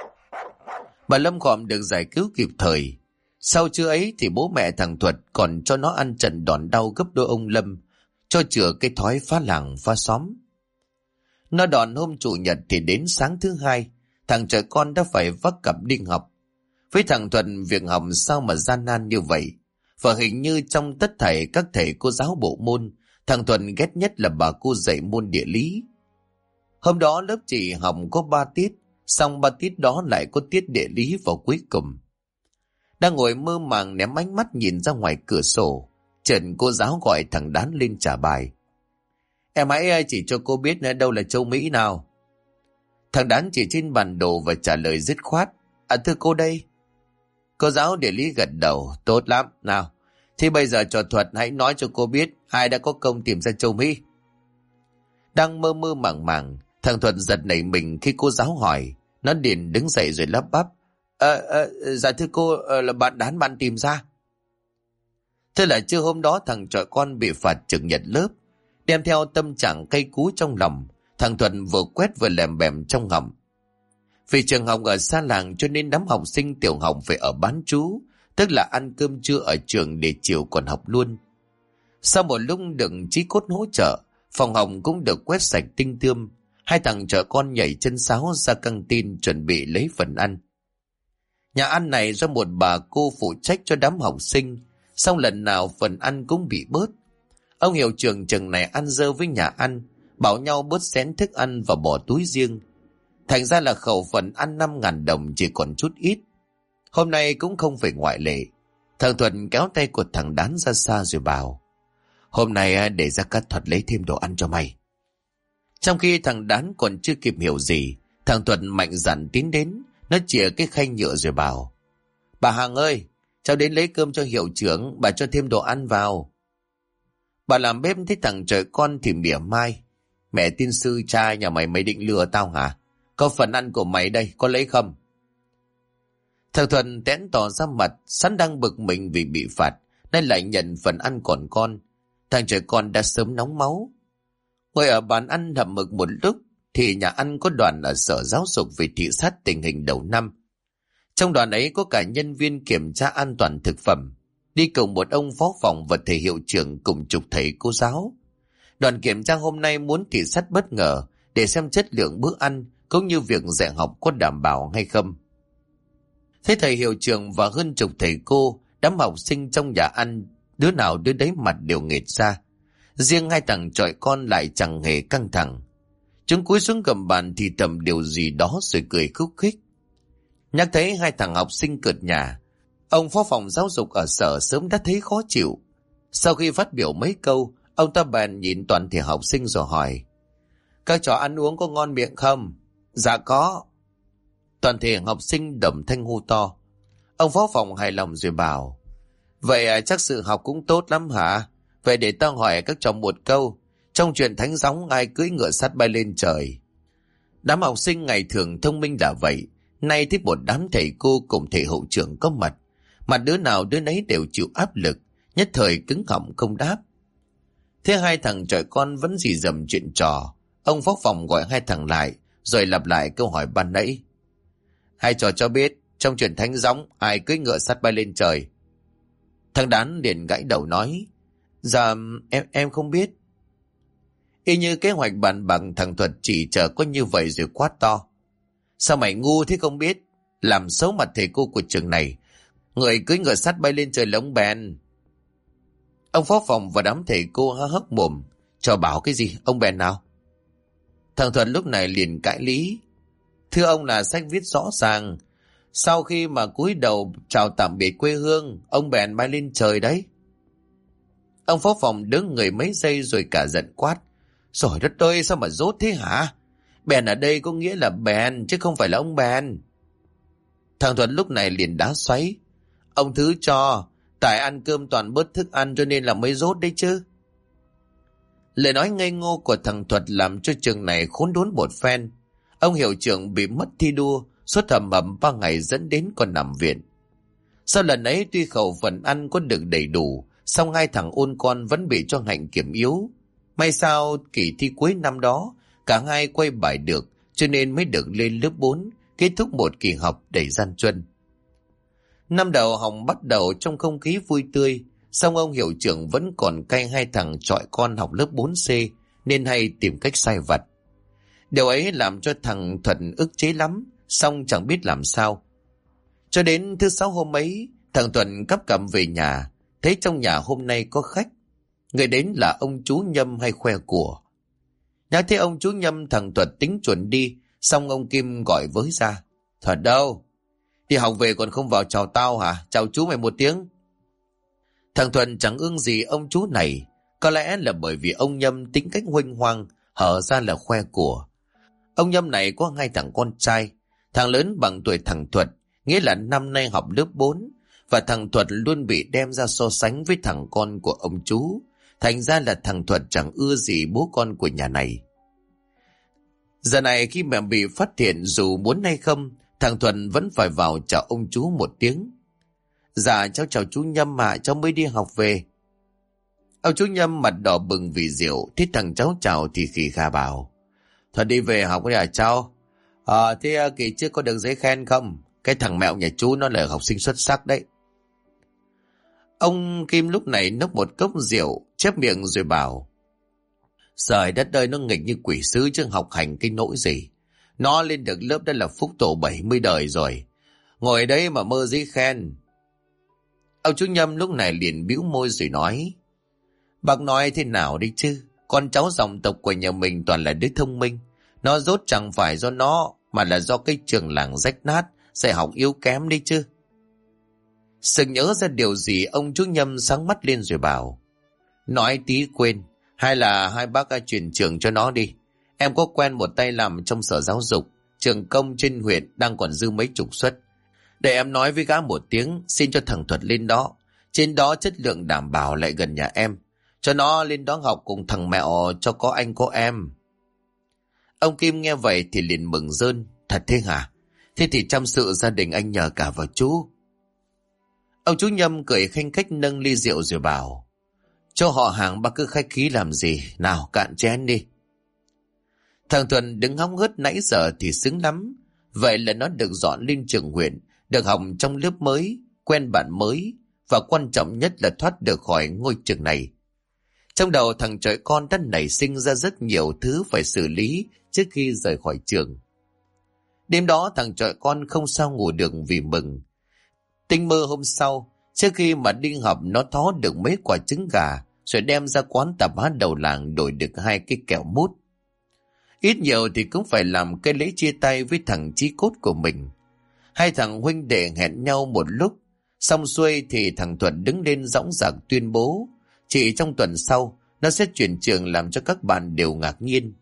Bà Lâm Khọm được giải cứu kịp thời. Sau trưa ấy thì bố mẹ thằng Thuật còn cho nó ăn trận đòn đau gấp đôi ông Lâm, cho chữa cái thói phá làng phá xóm. Nó đòn hôm chủ nhật thì đến sáng thứ hai, thằng trẻ con đã phải vác cặp đi học. Với thằng Thuật, việc học sao mà gian nan như vậy? Và hình như trong tất thảy các thầy cô giáo bộ môn, thằng Thuật ghét nhất là bà cô dạy môn địa lý. Hôm đó lớp chỉ học có 3 tiết, xong 3 tiết đó lại có tiết địa lý vào cuối cùng. Đang ngồi mơ màng ném ánh mắt nhìn ra ngoài cửa sổ, chợt cô giáo gọi thằng Đán lên trả bài. Em hãy chỉ cho cô biết đâu là châu Mỹ nào. Thằng Đán chỉ trên bản đồ và trả lời dứt khoát: Thưa cô đây. Cô giáo địa lý gật đầu: Tốt lắm, nào thì bây giờ cho Thuật hãy nói cho cô biết ai đã có công tìm ra châu Mỹ. Đang mơ mơ màng màng, thằng Thuật giật nảy mình khi cô giáo hỏi. Nó liền đứng dậy rồi lắp bắp: Dạ thưa cô, là bạn Đán bạn tìm ra. Thế là trưa hôm đó thằng trọi con bị phạt trực nhật lớp. Đem theo tâm trạng cay cú trong lòng, thằng Thuận vừa quét vừa lèm bèm trong họng. Vì trường học ở xa làng cho nên đám học sinh tiểu học phải ở bán trú, tức là ăn cơm trưa ở trường để chiều còn học luôn. Sau một lúc được Chí Cốt hỗ trợ, phòng học cũng được quét sạch tinh tươm. Hai thằng trọi con nhảy chân sáo ra căng tin chuẩn bị lấy phần ăn. Nhà ăn này do một bà cô phụ trách cho đám học sinh, song lần nào phần ăn cũng bị bớt. Ông hiệu trưởng trường này ăn dơ với nhà ăn, bảo nhau bớt xén thức ăn và bỏ túi riêng. Thành ra là khẩu phần ăn 5.000 đồng chỉ còn chút ít. Hôm nay cũng không phải ngoại lệ. Thằng Thuận kéo tay của thằng Đán ra xa rồi bảo: Hôm nay để ra cắt Thuật lấy thêm đồ ăn cho mày. Trong khi thằng Đán còn chưa kịp hiểu gì, thằng Thuận mạnh dạn tiến đến. Nó chìa cái khay nhựa rồi bảo: Bà Hằng ơi, cháu đến lấy cơm cho hiệu trưởng, bà cho thêm đồ ăn vào. Bà làm bếp thấy thằng trời con thì mỉa mai: Mẹ tin sư cha nhà mày định lừa tao hả? Có phần ăn của mày đây, có lấy không? Thằng Thuận tén tỏ ra mặt, sẵn đang bực mình vì bị phạt, nên lại nhận phần ăn còn con. Thằng trẻ con đã sớm nóng máu. Ngồi ở bàn ăn hậm hực một lúc, thì nhà ăn có đoàn ở Sở Giáo dục về thị sát tình hình đầu năm. Trong đoàn ấy có cả nhân viên kiểm tra an toàn thực phẩm, đi cùng một ông phó phòng và thầy hiệu trưởng cùng chục thầy cô giáo. Đoàn kiểm tra hôm nay muốn thị sát bất ngờ để xem chất lượng bữa ăn cũng như việc dạy học có đảm bảo hay không. Thế thầy hiệu trưởng và hơn chục thầy cô, đám học sinh trong nhà ăn, đứa nào đứa đấy mặt đều nghệt ra. Riêng hai thằng chọi con lại chẳng hề căng thẳng. Chúng cúi xuống cầm bàn thì thầm điều gì đó rồi cười khúc khích. Nhắc thấy hai thằng học sinh cợt nhả, ông phó phòng giáo dục ở sở sớm đã thấy khó chịu. Sau khi phát biểu mấy câu, ông ta bèn nhìn toàn thể học sinh rồi hỏi: các trò ăn uống có ngon miệng không? Dạ có. Toàn thể học sinh đồng thanh hô to. Ông phó phòng hài lòng rồi bảo: vậy chắc sự học cũng tốt lắm hả? Vậy để tao hỏi các trò một câu. Trong truyện Thánh Gióng ai cưỡi ngựa sắt bay lên trời? Đám học sinh ngày thường thông minh là vậy, nay thấy một đám thầy cô cùng thầy hậu trưởng có mặt, mà đứa nào đứa nấy đều chịu áp lực, nhất thời cứng họng không đáp. Thế hai thằng trời con vẫn dì dầm chuyện trò. Ông phó phòng gọi hai thằng lại, rồi lặp lại câu hỏi ban nãy. Hai trò cho biết, trong truyện Thánh Gióng ai cưỡi ngựa sắt bay lên trời? Thằng Đán liền gãi đầu nói: dạ em không biết. Y như kế hoạch bàn bạc, thằng Thuật chỉ chờ có như vậy rồi quát to: sao mày ngu thế không biết? Làm xấu mặt thầy cô của trường này. Người cưỡi ngựa sắt bay lên trời là ông Bèn. Ông phó phòng và đám thầy cô há hốc mồm. Cho bảo cái gì? Ông Bèn nào? Thằng Thuật lúc này liền cãi lý: thưa ông, là sách viết rõ ràng, sau khi mà cúi đầu chào tạm biệt quê hương, ông Bèn bay lên trời đấy. Ông phó phòng đứng người mấy giây rồi cả giận quát: rồi đất ơi, sao mà dốt thế hả? Bèn ở đây có nghĩa là bèn, chứ không phải là ông Bèn. Thằng Thuật lúc này liền đá xoáy: ông thứ cho, tại ăn cơm toàn bớt thức ăn cho nên là mới dốt đấy chứ. Lời nói ngây ngô của thằng Thuật làm cho trường này khốn đốn một phen. Ông hiệu trưởng bị mất thi đua, suốt hầm hầm 3 ngày dẫn đến còn nằm viện. Sau lần ấy tuy khẩu phần ăn có được đầy đủ, song hai thằng ôn con vẫn bị cho hạnh kiểm yếu. May sao kỳ thi cuối năm đó cả hai quay bài được, cho nên mới được lên lớp 4, kết thúc một kỳ học đầy gian truân. Năm đầu học bắt đầu trong không khí vui tươi, song ông hiệu trưởng vẫn còn cay hai thằng chọi con học lớp 4C nên hay tìm cách sai vặt. Điều ấy làm cho thằng Thuận ức chế lắm, song chẳng biết làm sao. Cho đến thứ 6 hôm ấy, thằng Thuận cắp cằm về nhà, thấy trong nhà hôm nay có khách. Người đến là ông chú Nhâm hay khoe của. Nhắc thấy ông chú Nhâm, thằng Thuật tính chuẩn đi, xong ông Kim gọi với ra: Thuật đâu? Đi học về còn không vào chào tao hả? Chào chú mày một tiếng. Thằng Thuận chẳng ưng gì ông chú này, có lẽ là bởi vì ông Nhâm tính cách huênh hoang, hở ra là khoe của. Ông Nhâm này có 2 thằng con trai, thằng lớn bằng tuổi thằng Thuật, nghĩa là năm nay học lớp 4, và thằng Thuật luôn bị đem ra so sánh với thằng con của ông chú. Thành ra là thằng Thuật chẳng ưa gì bố con của nhà này. Giờ này khi mẹ bị phát hiện, dù muốn hay không, thằng Thuật vẫn phải vào chào ông chú một tiếng. Dạ cháu chào chú Nhâm ạ, cháu mới đi học về. Ông chú Nhâm mặt đỏ bừng vì rượu, thấy thằng cháu chào thì khì khà bảo: Thuật đi về học đấy à cháu? Thế kỳ trước có được giấy khen không? Cái thằng mẹo nhà chú nó là học sinh xuất sắc đấy. Ông Kim lúc này nốc một cốc rượu, chép miệng rồi bảo: Trời đất ơi, nó nghịch như quỷ sứ chứ học hành cái nỗi gì. Nó lên được lớp đã là phúc tổ 70 đời rồi. Ngồi đấy mà mơ giấy khen. Ông chú Nhâm lúc này liền bĩu môi rồi nói: Bác nói thế nào đi chứ? Con cháu dòng tộc của nhà mình toàn là đứa thông minh. Nó dốt chẳng phải do nó, mà là do cái trường làng rách nát, dạy học yếu kém đi chứ. Sực nhớ ra điều gì, ông chú Nhâm sáng mắt lên rồi bảo: Nói tí quên, hay là hai bác chuyển trường cho nó đi. Em có quen một tay làm trong sở giáo dục, trường công trên huyện đang còn dư mấy chục suất. Để em nói với gã một tiếng, xin cho thằng Thuật lên đó. Trên đó chất lượng đảm bảo, lại gần nhà em. Cho nó lên đó học cùng thằng mẹo cho có anh có em. Ông Kim nghe vậy thì liền mừng rơn. Thật thế hả? Thế thì chăm sự gia đình anh nhờ cả vào chú. Ông chú Nhâm cười khanh khách nâng ly rượu rồi bảo: cho họ hàng bác cứ khách khí làm gì, nào cạn chén đi. Thằng Thuần đứng hóng hớt nãy giờ thì sướng lắm. Vậy là nó được dọn lên trường huyện, được học trong lớp mới, quen bạn mới, và quan trọng nhất là thoát được khỏi ngôi trường này. Trong đầu thằng trời con đã nảy sinh ra rất nhiều thứ phải xử lý trước khi rời khỏi trường. Đêm đó thằng trời con không sao ngủ được vì mừng. Tinh mơ hôm sau, trước khi mà đi học, nó thó được mấy quả trứng gà rồi đem ra quán tạp hóa đầu làng đổi được 2 cái kẹo mút. Ít nhiều thì cũng phải làm cái lễ chia tay với thằng chí cốt của mình. Hai thằng huynh đệ hẹn nhau một lúc, xong xuôi thì thằng Thuận đứng lên dõng dạc tuyên bố chỉ trong tuần sau nó sẽ chuyển trường, làm cho các bạn đều ngạc nhiên.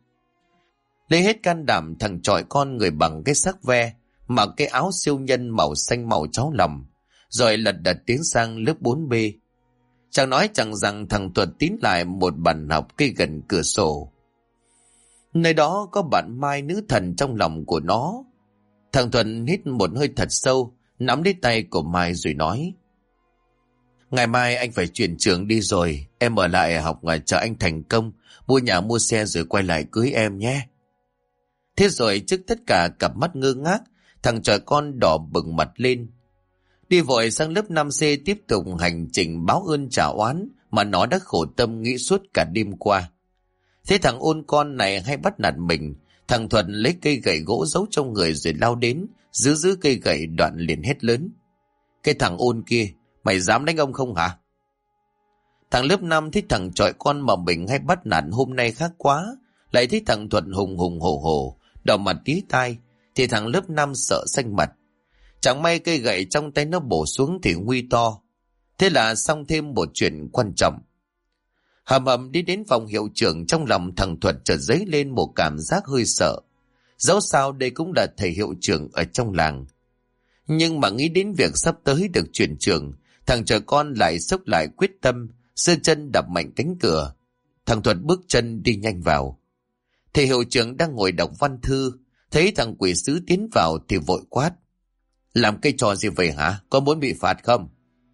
Lấy hết can đảm, thằng chọi con người bằng cái xác ve, mặc cái áo siêu nhân màu xanh màu cháo lòng, rồi lật đật tiến sang lớp 4B. Chẳng nói chẳng rằng thằng Thuận tín lại một bàn học cây gần cửa sổ. Nơi đó có bạn Mai, nữ thần trong lòng của nó. Thằng Thuận hít một hơi thật sâu, nắm lấy tay của Mai rồi nói: ngày mai anh phải chuyển trường đi rồi, em ở lại học ngoài chờ anh thành công, mua nhà mua xe rồi quay lại cưới em nhé. Thế rồi trước tất cả cặp mắt ngơ ngác, thằng trời con đỏ bừng mặt lên. Đi vội sang lớp 5C tiếp tục hành trình báo ơn trả oán mà nó đã khổ tâm nghĩ suốt cả đêm qua. Thế thằng ôn con này hay bắt nạt mình, thằng Thuận lấy cây gậy gỗ giấu trong người rồi lao đến, giữ cây gậy đoạn liền hét lớn: cái thằng ôn kia, mày dám đánh ông không hả? Thằng lớp 5 thấy thằng chọi con mà mình hay bắt nạt hôm nay khác quá, lại thấy thằng Thuận hùng hùng hổ hổ, đỏ mặt tí tai, thì thằng lớp 5 sợ xanh mặt. Chẳng may cây gậy trong tay nó bổ xuống thì nguy to. Thế là xong thêm một chuyện quan trọng. Hầm hầm đi đến phòng hiệu trưởng, trong lòng thằng Thuận chợt dấy lên một cảm giác hơi sợ. Dẫu sao đây cũng là thầy hiệu trưởng ở trong làng. Nhưng mà nghĩ đến việc sắp tới được chuyển trường, thằng trời con lại xốc lại quyết tâm, giơ chân đập mạnh cánh cửa. Thằng Thuận bước chân đi nhanh vào. Thầy hiệu trưởng đang ngồi đọc văn thư, thấy thằng quỷ sứ tiến vào thì vội quát: làm cái trò gì vậy hả? Có muốn bị phạt không?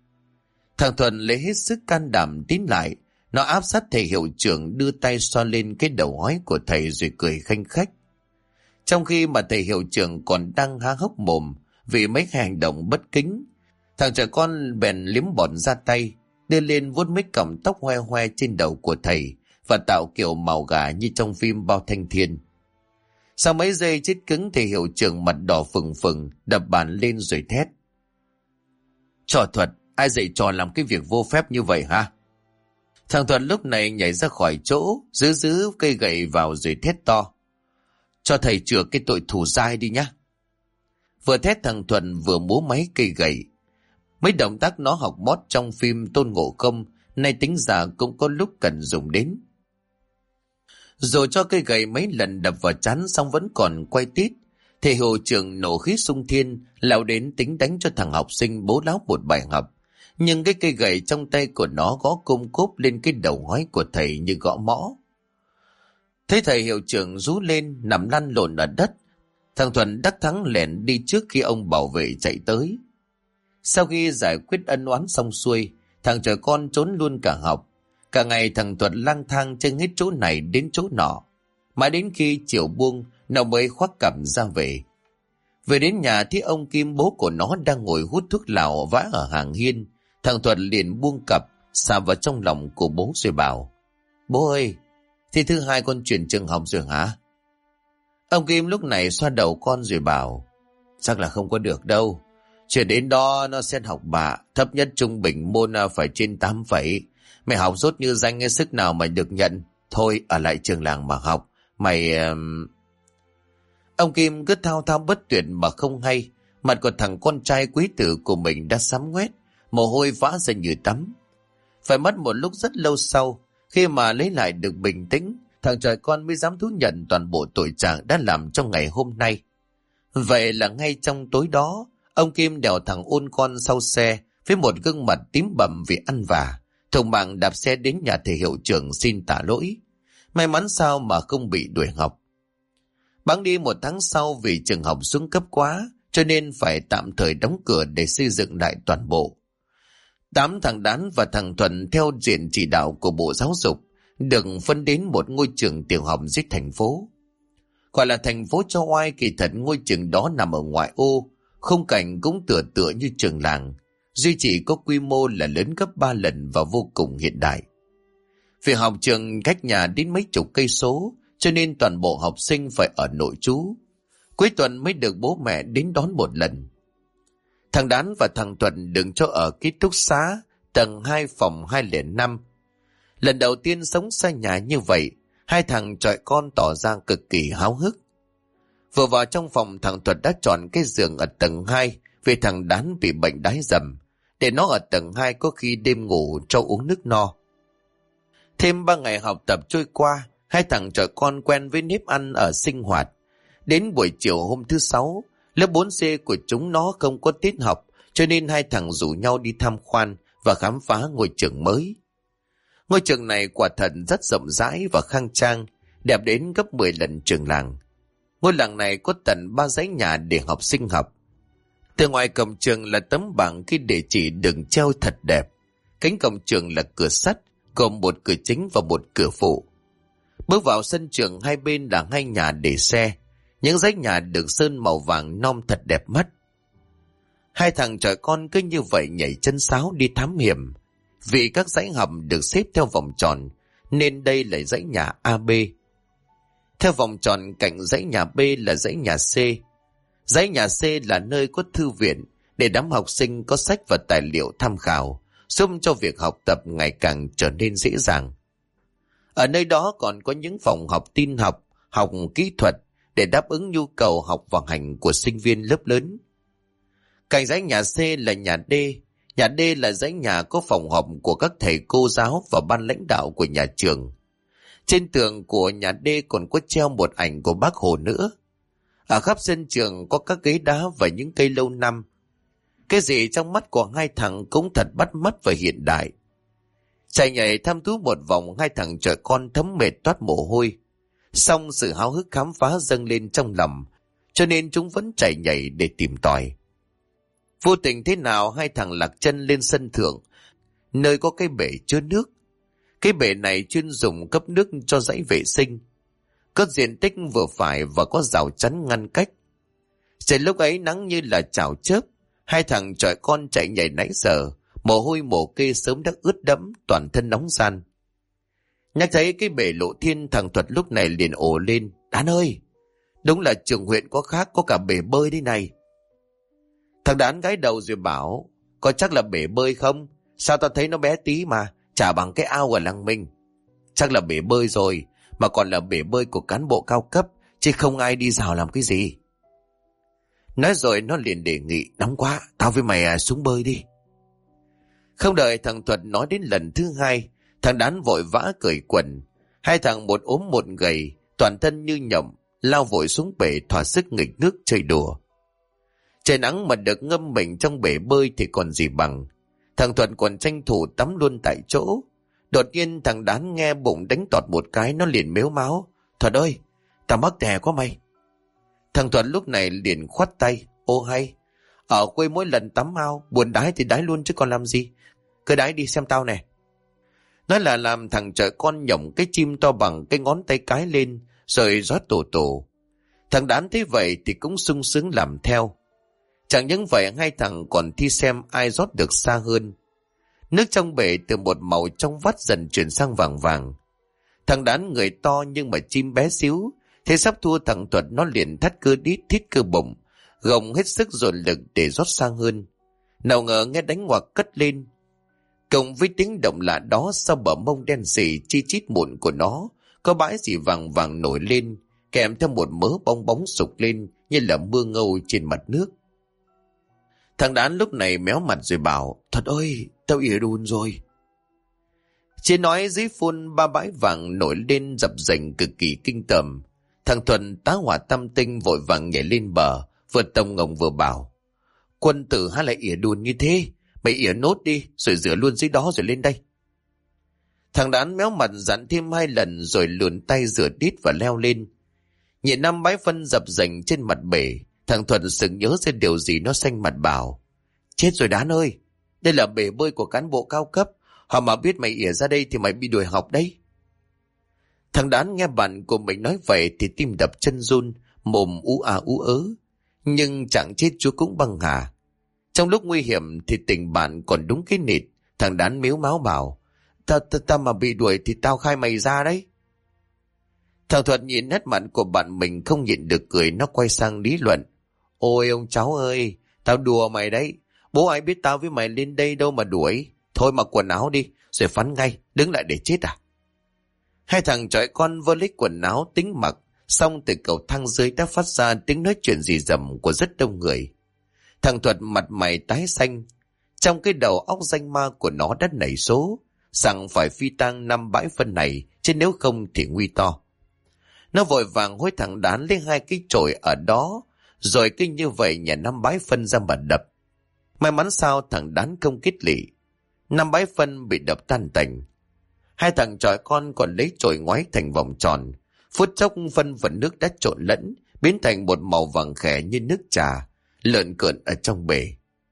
Thằng Thuận lấy hết sức can đảm tiến lại. Nó áp sát thầy hiệu trưởng, đưa tay xoa lên cái đầu hói của thầy rồi cười khanh khách. Trong khi mà thầy hiệu trưởng còn đang há hốc mồm vì mấy hành động bất kính, thằng trẻ con bèn liếm bọt ra tay, đưa lên vuốt mấy cọng tóc hoe hoe trên đầu của thầy và tạo kiểu màu gà như trong phim Bao Thanh Thiên. Sau mấy giây chết cứng, thầy hiệu trưởng mặt đỏ phừng phừng, đập bàn lên rồi thét: trò Thuật, ai dạy trò làm cái việc vô phép như vậy hả? Thằng Thuận lúc này nhảy ra khỏi chỗ, giữ cây gậy vào rồi thét to: cho thầy chừa cái tội thù dai đi nhá. Vừa thét thằng Thuận vừa múa máy cây gậy. Mấy động tác nó học mót trong phim Tôn Ngộ Không, nay tính ra cũng có lúc cần dùng đến. Rồi cho cây gậy mấy lần đập vào trán xong vẫn còn quay tít, thầy hiệu trưởng nổ khí xung thiên lao đến tính đánh cho thằng học sinh bố láo một bài học. Nhưng cái cây gậy trong tay của nó gõ cung cốp lên cái đầu hói của thầy như gõ mõ. Thấy thầy hiệu trưởng rú lên nằm lăn lộn ở đất, thằng Thuận đắc thắng lẻn đi trước khi ông bảo vệ chạy tới. Sau khi giải quyết ân oán xong xuôi, thằng trẻ con trốn luôn cả học. Cả ngày thằng Thuận lang thang trên hết chỗ này đến chỗ nọ. Mãi đến khi chiều buông, nó mới khoác cặp ra về. Về đến nhà thì ông Kim, bố của nó, đang ngồi hút thuốc lào vã ở hàng hiên. Thằng Thuận liền buông cặp, xà vào trong lòng của bố rồi bảo: bố ơi, thì thứ hai con chuyển trường học rồi hả? Ông Kim lúc này xoa đầu con rồi bảo: chắc là không có được đâu. Chuyển đến đó nó xét học bạ, thấp nhất trung bình môn phải trên 8 phẩy. Mày học dốt như danh hay sức nào mày được nhận. Thôi ở lại trường làng mà học. Mày... Ông Kim cứ thao thao bất tuyệt mà không hay. Mặt của thằng con trai quý tử của mình đã xám ngoét, mồ hôi vã ra như tắm. Phải mất một lúc rất lâu sau, khi mà lấy lại được bình tĩnh, thằng trời con mới dám thú nhận toàn bộ tội trạng đã làm trong ngày hôm nay. Vậy là ngay trong tối đó, ông Kim đèo thằng ôn con sau xe với một gương mặt tím bầm vì ăn vả, thùng mạng đạp xe đến nhà thầy hiệu trưởng xin tả lỗi. May mắn sao mà không bị đuổi học. Bẵng đi 1 tháng sau vì trường học xuống cấp quá, cho nên phải tạm thời đóng cửa để xây dựng lại toàn bộ. 8 thằng Đán và thằng Thuận theo diện chỉ đạo của Bộ Giáo dục được phân đến một ngôi trường tiểu học dưới thành phố. Gọi là thành phố cho oai, kỳ thật ngôi trường đó nằm ở ngoại ô, khung cảnh cũng tựa tựa như trường làng, duy chỉ có quy mô là lớn gấp 3 lần và vô cùng hiện đại. Vì học trường cách nhà đến mấy chục cây số, cho nên toàn bộ học sinh phải ở nội trú. Cuối tuần mới được bố mẹ đến đón một lần. Thằng Đán và thằng Thuận được cho ở ký túc xá tầng 2 phòng 205. Lần đầu tiên sống xa nhà như vậy, hai thằng trọi con tỏ ra cực kỳ háo hức. Vừa vào trong phòng, thằng Thuận đã chọn cái giường ở tầng 2 vì thằng Đán bị bệnh đái dầm, để nó ở tầng 2 có khi đêm ngủ cho uống nước no. Thêm 3 ngày học tập trôi qua, hai thằng trọi con quen với nếp ăn ở sinh hoạt. Đến buổi chiều hôm thứ Sáu, lớp 4C của chúng nó không có tiết học, cho nên hai thằng rủ nhau đi tham quan và khám phá ngôi trường mới. Ngôi trường này quả thật rất rộng rãi và khang trang, đẹp đến gấp 10 lần trường làng. Ngôi làng này có tận 3 dãy nhà để học sinh học. Từ ngoài cổng trường là tấm bảng ghi địa chỉ đường treo thật đẹp. Cánh cổng trường là cửa sắt, gồm một cửa chính và một cửa phụ. Bước vào sân trường, hai bên là 2 nhà để xe. Những dãy nhà được sơn màu vàng non thật đẹp mắt. Hai thằng trẻ con cứ như vậy nhảy chân sáo đi thám hiểm. Vì các dãy hầm được xếp theo vòng tròn, nên đây là dãy nhà AB. Theo vòng tròn cạnh dãy nhà B là dãy nhà C. Dãy nhà C là nơi có thư viện, để đám học sinh có sách và tài liệu tham khảo, giúp cho việc học tập ngày càng trở nên dễ dàng. Ở nơi đó còn có những phòng học tin học, học kỹ thuật, để đáp ứng nhu cầu học và hành của sinh viên lớp lớn. Cạnh dãy nhà C là nhà D. Nhà D là dãy nhà có phòng học của các thầy cô giáo và ban lãnh đạo của nhà trường. Trên tường của nhà D còn có treo một ảnh của Bác Hồ nữa. Ở khắp sân trường có các ghế đá và những cây lâu năm. Cái gì trong mắt của hai thằng cũng thật bắt mắt và hiện đại. Chạy nhảy thăm thú một vòng, hai thằng trẻ con thấm mệt toát mồ hôi. Xong sự háo hức khám phá dâng lên trong lòng, cho nên chúng vẫn chạy nhảy để tìm tòi. Vô tình thế nào hai thằng lạc chân lên sân thượng, nơi có cái bể chứa nước. Cái bể này chuyên dùng cấp nước cho dãy vệ sinh. Có diện tích vừa phải và có rào chắn ngăn cách. Trời lúc ấy nắng như là chảo chớp. Hai thằng trẻ con chạy nhảy nãy giờ, mồ hôi mồ kê sớm đã ướt đẫm, toàn thân nóng ran. Nhắc thấy cái bể lộ thiên, thằng Thuật lúc này liền ồ lên. Đán ơi, đúng là trường huyện có khác, có cả bể bơi đây này. Thằng Đán gái đầu rồi bảo, có chắc là bể bơi không? Sao tao thấy nó bé tí mà, chả bằng cái ao ở làng mình. Chắc là bể bơi rồi, mà còn là bể bơi của cán bộ cao cấp, chứ không ai đi rào làm cái gì. Nói rồi nó liền đề nghị, nóng quá, tao với mày xuống bơi đi. Không đợi thằng Thuật nói đến lần thứ hai, thằng Đán vội vã cởi quần. Hai thằng một ốm một gầy, toàn thân như nhộng, lao vội xuống bể thỏa sức nghịch nước chơi đùa. Trời nắng mà được ngâm mình trong bể bơi thì còn gì bằng. Thằng Thuật còn tranh thủ tắm luôn tại chỗ. Đột nhiên thằng Đán nghe bụng đánh tọt một cái, nó liền mếu máo. Thuật ơi, tao mắc tè quá mày. Thằng Thuật lúc này liền khoát tay. Ô hay, ở quê mỗi lần tắm ao, buồn đái thì đái luôn chứ còn làm gì. Cứ đái đi xem tao nè. Nói là làm thằng trẻ con nhổng cái chim to bằng cái ngón tay cái lên, rồi rót tổ tổ. Thằng Đán thấy vậy thì cũng sung sướng làm theo. Chẳng những vậy, hai thằng còn thi xem ai rót được xa hơn. Nước trong bể từ một màu trong vắt dần chuyển sang vàng vàng. Thằng Đán người to nhưng mà chim bé xíu, thế sắp thua thằng Thuật, nó liền thắt cơ đít thít cơ bụng, gồng hết sức dồn lực để rót sang hơn. Nào ngờ nghe đánh ngoặc cất lên. Cộng với tiếng động lạ đó, sau bờ mông đen sì chi chít mụn của nó có bãi gì vàng vàng nổi lên, kèm theo một mớ bong bóng sục lên như là mưa ngâu trên mặt nước. Thằng Đán lúc này méo mặt rồi bảo, Thuật ơi, tao ỉa đùn rồi. Trên nói dưới phun, ba bãi vàng nổi lên dập dềnh cực kỳ kinh tởm. Thằng Thuần tá hỏa tâm tinh vội vàng nhảy lên bờ, vừa tông ngồng vừa bảo, Quân tử há lại ỉa đùn như thế, mày ỉa nốt đi, rồi rửa luôn dưới đó rồi lên đây. Thằng Đán méo mặt dặn thêm 2 lần rồi luồn tay rửa đít và leo lên. Nhìn năm bãi phân dập dềnh trên mặt bể, thằng Thuật sực nhớ ra điều gì, nó xanh mặt bảo: chết rồi Đán ơi, đây là bể bơi của cán bộ cao cấp, họ mà biết mày ỉa ra đây thì mày bị đuổi học đấy. Thằng Đán nghe bạn của mình nói vậy thì tim đập chân run, mồm ú à ú ớ, nhưng chẳng chết chúa cũng băng hà. Trong lúc nguy hiểm thì tình bạn còn đúng cái nịt. Thằng Đán mếu máo bảo: Ta mà bị đuổi thì tao khai mày ra đấy. Thằng Thuật nhìn nét mặt của bạn mình không nhịn được cười, nó quay sang lý luận: ôi ông cháu ơi, tao đùa mày đấy, bố ai biết tao với mày lên đây đâu mà đuổi. Thôi mặc quần áo đi, rồi phắn ngay, đứng lại để chết à? Hai thằng chọi con vơ lấy quần áo tính mặc, xong từ cầu thang dưới đã phát ra tiếng nói chuyện rì rầm của rất đông người. Thằng Thuật mặt mày tái xanh, trong cái đầu óc danh ma của nó đã nảy số, rằng phải phi tang năm bãi phân này, chứ nếu không thì nguy to. Nó vội vàng hối thằng Đán lấy hai cái chổi ở đó, rồi cứ như vậy nhả năm bãi phân ra mà đập. May mắn sao thằng Đán không kết lị, năm bãi phân bị đập tan tành. Hai thằng chọi con còn lấy chổi ngoáy thành vòng tròn, phút chốc phân và nước đã trộn lẫn, biến thành một màu vàng khè như nước trà, lợn cợn ở trong bể.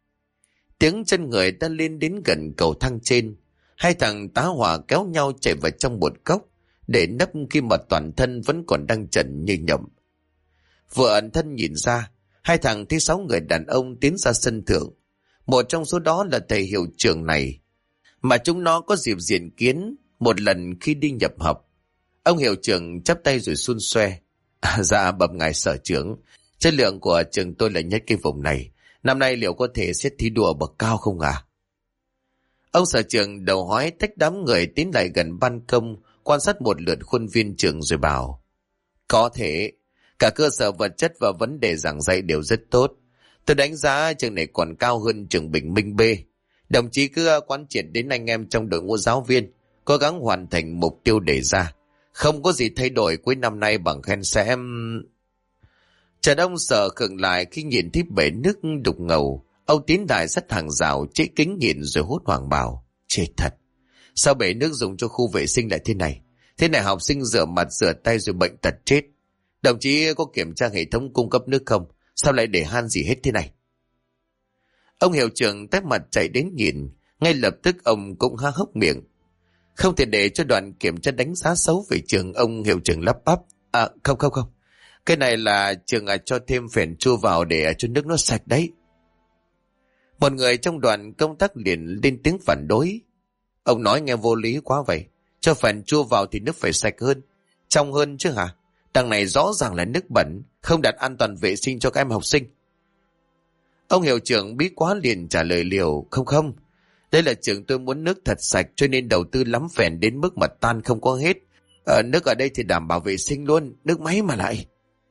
Tiếng chân người đã lên đến gần cầu thang trên. Hai thằng tá hỏa kéo nhau chạy vào trong một góc để nấp khi mà toàn thân vẫn còn đang trần như nhộng. Vừa ẩn thân nhìn ra, hai thằng thấy 6 người đàn ông tiến ra sân thượng. Một trong số đó là thầy hiệu trưởng này, mà chúng nó có dịp diện kiến một lần khi đi nhập học. Ông hiệu trưởng chắp tay rồi xun xoe: dạ bẩm ngài sở trưởng, chất lượng của trường tôi là nhất cái vùng này. Năm nay liệu có thể xét thí đua bậc cao không à? Ông sở trưởng đầu hói tách đám người tiến lại gần ban công, quan sát một lượt khuôn viên trường rồi bảo: có thể, cả cơ sở vật chất và vấn đề giảng dạy đều rất tốt. Tôi đánh giá trường này còn cao hơn trường Bình Minh B. Đồng chí cứ quán triệt đến anh em trong đội ngũ giáo viên, cố gắng hoàn thành mục tiêu đề ra. Không có gì thay đổi, cuối năm nay bằng khen sẽ... Trần ông Sở khựng lại khi nhìn thấy bể nước đục ngầu. Ông tiến lại sát hàng rào, chế kính nhìn rồi hốt hoảng bảo: chết thật, sao bể nước dùng cho khu vệ sinh lại thế này? Thế này học sinh rửa mặt rửa tay rồi bệnh tật chết. Đồng chí có kiểm tra hệ thống cung cấp nước không? Sao lại để han gì hết thế này? Ông hiệu trưởng tép mặt chạy đến nhìn, ngay lập tức ông cũng há hốc miệng. Không thể để cho đoàn kiểm tra đánh giá xấu về trường. Ông hiệu trưởng lắp bắp: không, cái này là trường cho thêm phèn chua vào để cho nước nó sạch đấy. Một người trong đoàn công tác liền lên tiếng phản đối: ông nói nghe vô lý quá vậy, cho phèn chua vào thì nước phải sạch hơn, trong hơn chứ hả? Đằng này rõ ràng là nước bẩn, không đạt an toàn vệ sinh cho các em học sinh. Ông hiệu trưởng bí quá liền trả lời liều: không, đây là trường tôi muốn nước thật sạch cho nên đầu tư lắm phèn đến mức mà tan không có hết. Nước ở đây thì đảm bảo vệ sinh luôn, nước máy mà lại.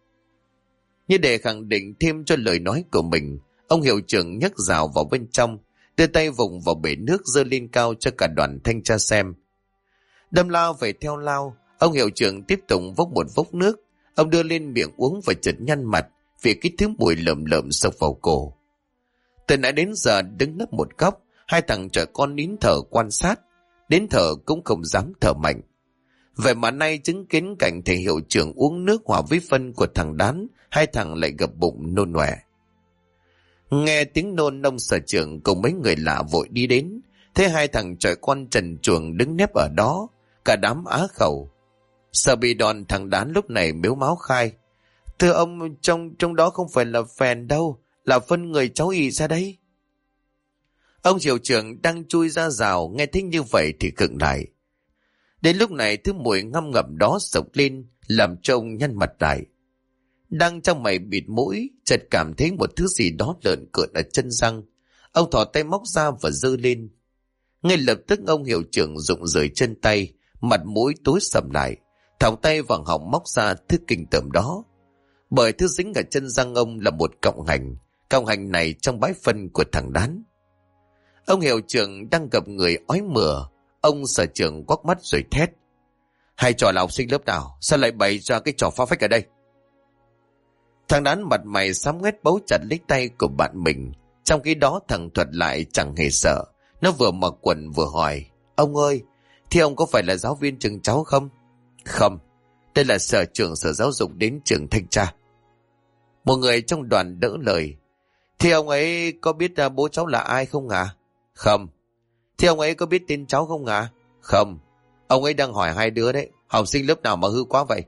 Như để khẳng định thêm cho lời nói của mình, ông hiệu trưởng nhấc rào vào bên trong, đưa tay vùng vào bể nước giơ lên cao cho cả đoàn thanh tra xem. Đâm lao về theo lao, ông hiệu trưởng tiếp tục vốc một vốc nước. Ông đưa lên miệng uống và chợt nhăn mặt vì cái thứ mùi lợm lợm sộc vào cổ. Từ nãy đến giờ đứng nấp một góc, hai thằng trẻ con nín thở quan sát, đến thở cũng không dám thở mạnh. Vậy mà nay chứng kiến cảnh thầy hiệu trưởng uống nước hòa với phân của thằng Đán, hai thằng lại gập bụng nôn ọe. Nghe tiếng nôn, ông sở trưởng cùng mấy người lạ vội đi đến, thấy hai thằng trẻ con trần truồng đứng nép ở đó, cả đám á khẩu. Sợ bị đòn, thằng Đán lúc này mếu máo khai: thưa ông, trong đó không phải là phèn đâu, là phân người cháu ì ra đấy. Ông hiệu trưởng đang chui ra rào, nghe thấy như vậy thì khựng lại. Đến lúc này thứ mùi ngâm ngậm đó sộc lên, làm cho ông nhăn mặt lại. Đang trong mày bịt mũi, chợt cảm thấy một thứ gì đó lợn cợn ở chân răng. Ông thò tay móc ra và giơ lên. Ngay lập tức ông hiệu trưởng rụng rời chân tay, mặt mũi tối sầm lại, thòng tay vào họng móc ra thứ kinh tởm đó. Bởi thứ dính ở chân răng ông là một cọng hành này trong bãi phân của thằng Đán. Ông hiệu trưởng đang gặp người ói mửa. Ông sở trưởng quắc mắt rồi thét: hai trò là học sinh lớp nào, sao lại bày ra cái trò phá phách ở đây? Thằng Đán mặt mày xám ngoét bấu chặt lấy tay của bạn mình. Trong khi đó thằng Thuật lại chẳng hề sợ. Nó vừa mặc quần vừa hỏi: ông ơi, thì ông có phải là giáo viên trường cháu không? Không, Đây là sở trưởng sở giáo dục đến trường thanh tra. Một người trong đoàn đỡ lời. Thì ông ấy có biết bố cháu là ai không ạ? Không. Thì ông ấy có biết tên cháu không ạ? Không. Ông ấy đang hỏi hai đứa đấy. Học sinh lớp nào mà hư quá vậy?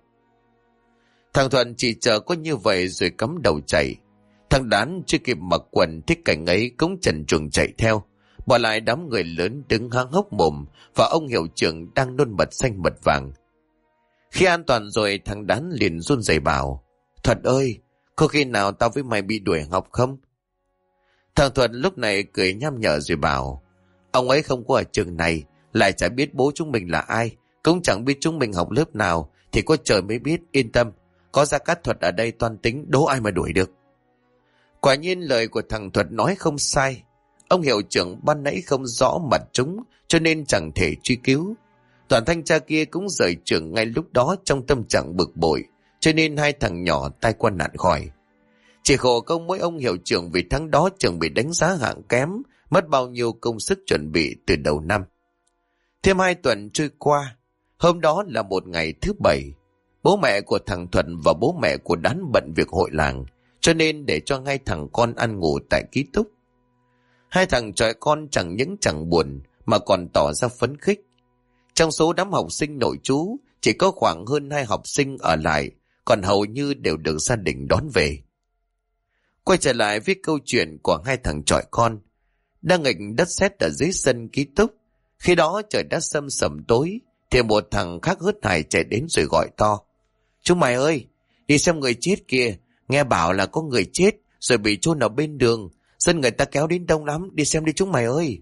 Thằng Thuận chỉ chờ có như vậy rồi cắm đầu chạy. Thằng Đán chưa kịp mặc quần thích cảnh ấy cũng chần chừng chạy theo. Bỏ lại đám người lớn đứng há hốc mồm và ông hiệu trưởng đang nôn mật xanh mật vàng. Khi an toàn rồi thằng Đán liền run rẩy bảo: Thuật ơi, có khi nào tao với mày bị đuổi học không? Thằng Thuật lúc này cười nham nhở rồi bảo: Ông ấy không có ở trường này, lại chả biết bố chúng mình là ai, cũng chẳng biết chúng mình học lớp nào, thì có trời mới biết, yên tâm. Có Gia Cát Thuật ở đây toan tính, đố ai mà đuổi được. Quả nhiên lời của thằng Thuật nói không sai. Ông hiệu trưởng ban nãy không rõ mặt chúng, cho nên chẳng thể truy cứu. Toàn thanh tra kia cũng rời trường ngay lúc đó trong tâm trạng bực bội, cho nên hai thằng nhỏ tai qua nạn khỏi. Chỉ khổ công mỗi ông hiệu trưởng vì tháng đó trường bị đánh giá hạng kém, mất bao nhiêu công sức chuẩn bị từ đầu năm. Thêm 2 tuần trôi qua, hôm đó là một ngày thứ Bảy. Bố mẹ của thằng Thuận và bố mẹ của Đán bận việc hội làng, cho nên để cho hai thằng con ăn ngủ tại ký túc. Hai thằng trai con chẳng những chẳng buồn mà còn tỏ ra phấn khích. Trong số đám học sinh nội trú, chỉ có khoảng hơn 2 học sinh ở lại, còn hầu như đều được gia đình đón về. Quay trở lại với câu chuyện của hai thằng trọi con, đang nghịch đất sét ở dưới sân ký túc. Khi đó trời đã sầm sầm tối, thì một thằng khác hớt hải chạy đến rồi gọi to: Chúng mày ơi, đi xem người chết kìa, nghe bảo là có người chết rồi bị chôn ở bên đường, dân người ta kéo đến đông lắm, đi xem đi chúng mày ơi.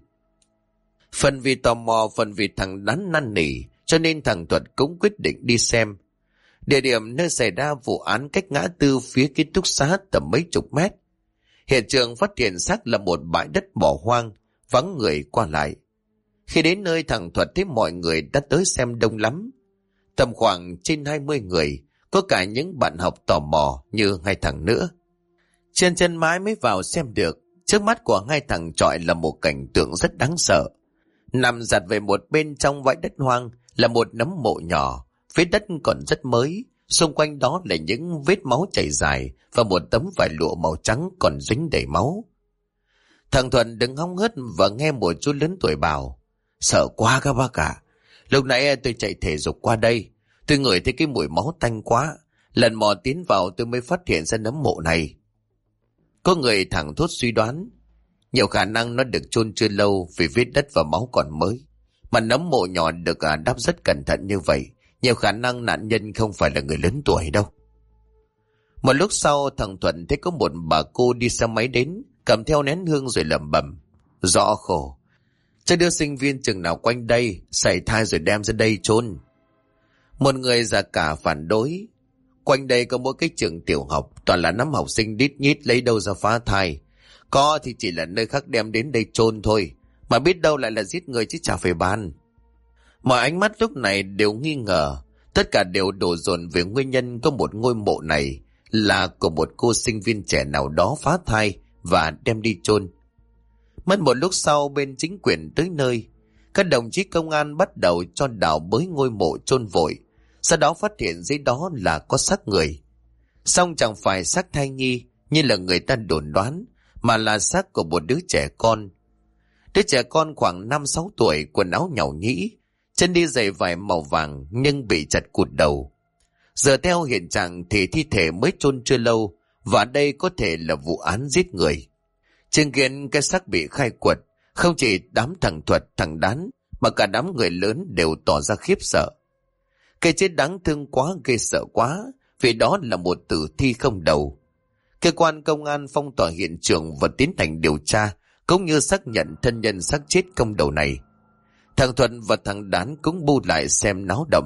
Phần vì tò mò, phần vì thằng Đán năn nỉ, cho nên thằng Thuật cũng quyết định đi xem. Địa điểm nơi xảy ra vụ án cách ngã tư phía ký túc xá tầm mấy chục mét. Hiện trường phát hiện xác là một bãi đất bỏ hoang, vắng người qua lại. Khi đến nơi thằng Thuật thấy mọi người đã tới xem đông lắm. Tầm khoảng trên 20 người, có cả những bạn học tò mò như hai thằng nữa. Trên chân mái mới vào xem được, trước mắt của hai thằng trọi là một cảnh tượng rất đáng sợ. Nằm giặt về một bên trong bãi đất hoang là một nấm mộ nhỏ, vết đất còn rất mới, xung quanh đó là những vết máu chảy dài và một tấm vải lụa màu trắng còn dính đầy máu. Thằng Thuận đứng hóng hớt và nghe một chú lớn tuổi bảo: Sợ quá các bác ạ, lúc nãy tôi chạy thể dục qua đây, tôi ngửi thấy cái mùi máu tanh quá, lần mò tiến vào tôi mới phát hiện ra nấm mộ này. Có người thẳng thốt suy đoán: Nhiều khả năng nó được chôn chưa lâu vì vết đất và máu còn mới. Mà nấm mộ nhỏ được đắp rất cẩn thận như vậy, nhiều khả năng nạn nhân không phải là người lớn tuổi đâu. Một lúc sau thằng Thuận thấy có một bà cô đi xe máy đến, cầm theo nén hương rồi lẩm bẩm: Rõ khổ, chắc đứa sinh viên trường nào quanh đây sảy thai rồi đem ra đây chôn. Một người già cả phản đối: Quanh đây có mỗi cái trường tiểu học, toàn là năm học sinh đít nhít, lấy đâu ra phá thai. Có thì chỉ là nơi khác đem đến đây chôn thôi, mà biết đâu lại là giết người chứ chả phải bàn. Mọi ánh mắt lúc này đều nghi ngờ, tất cả đều đổ dồn về nguyên nhân có một ngôi mộ này là của một cô sinh viên trẻ nào đó phá thai và đem đi chôn. Mất một lúc sau bên chính quyền tới nơi, các đồng chí công an bắt đầu cho đào bới ngôi mộ chôn vội, sau đó phát hiện dưới đó là có xác người. Song chẳng phải xác thai nhi như là người ta đồn đoán, mà là xác của một đứa trẻ con. Đứa trẻ con khoảng 5-6 tuổi, quần áo nhàu nhĩ, chân đi giày vải màu vàng nhưng bị chặt cụt đầu. Giờ theo hiện trạng thì thi thể mới chôn chưa lâu, và đây có thể là vụ án giết người. Chứng kiến cái xác bị khai quật, không chỉ đám thằng Thuật, thằng Đán mà cả đám người lớn đều tỏ ra khiếp sợ. Cái chết đáng thương quá, ghê sợ quá, vì đó là một tử thi không đầu. Cơ quan công an phong tỏa hiện trường và tiến hành điều tra, cũng như xác nhận thân nhân xác chết không đầu này. Thằng Thuận và thằng Đán cũng bu lại xem náo động.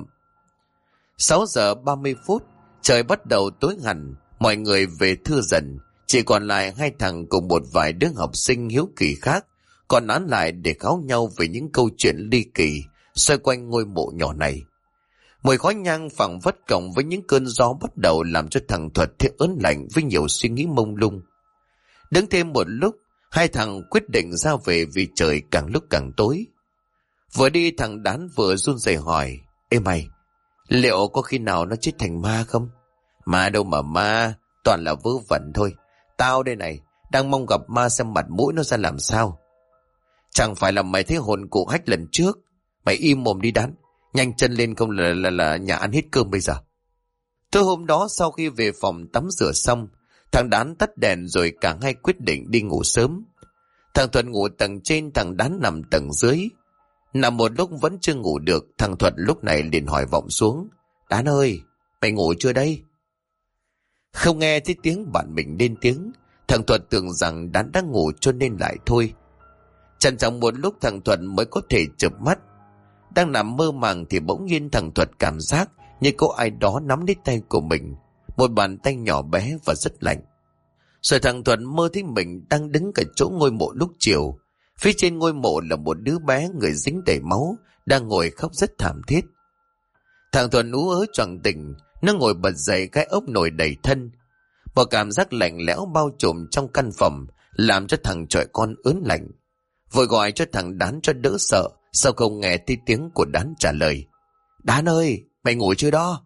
6 giờ 30 phút, trời bắt đầu tối hẳn, mọi người về thưa dần, chỉ còn lại hai thằng cùng một vài đứa học sinh hiếu kỳ khác, còn nán lại để kháo nhau về những câu chuyện ly kỳ xoay quanh ngôi mộ nhỏ này. Mùi khói nhang phảng phất cộng với những cơn gió bắt đầu làm cho thằng Thuật thấy ớn lạnh với nhiều suy nghĩ mông lung. Đứng thêm một lúc, hai thằng quyết định ra về vì trời càng lúc càng tối. Vừa đi thằng Đán vừa run rẩy hỏi: Ê mày, Liệu có khi nào nó chết thành ma không? Ma đâu mà ma, toàn là vớ vẩn thôi. Tao đây này, đang mong gặp ma xem mặt mũi nó ra làm sao. Chẳng phải là mày thấy hồn cụ Hách lần trước. Mày im mồm đi Đán, nhanh chân lên không là nhà ăn hết cơm bây giờ. Tối hôm đó sau khi về phòng tắm rửa xong, thằng Đán tắt đèn rồi cả hai quyết định đi ngủ sớm. Thằng Thuận ngủ tầng trên, thằng Đán nằm tầng dưới. Nằm một lúc vẫn chưa ngủ được, thằng Thuận lúc này liền hỏi vọng xuống. Đán ơi, mày ngủ chưa đây? Không nghe thấy tiếng bạn mình lên tiếng, thằng Thuận tưởng rằng Đán đang ngủ cho nên lại thôi. Chần chừ một lúc thằng Thuận mới có thể chợp mắt. Đang nằm mơ màng thì bỗng nhiên thằng Thuận cảm giác như có ai đó nắm lấy tay của mình, một bàn tay nhỏ bé và rất lạnh. Rồi thằng Thuận mơ thấy mình đang đứng ở chỗ ngôi mộ lúc chiều. Phía trên ngôi mộ là một đứa bé người dính đầy máu, đang ngồi khóc rất thảm thiết. Thằng Thuận ú ớ choàng tỉnh, nó ngồi bật dậy, cái ốc nổi đầy thân. Một cảm giác lạnh lẽo bao trùm trong căn phòng, làm cho thằng trọi con ớn lạnh. Vội gọi cho thằng Đán cho đỡ sợ, sao không nghe thấy tiếng của Đán trả lời. Đán ơi, mày ngủ chưa đó?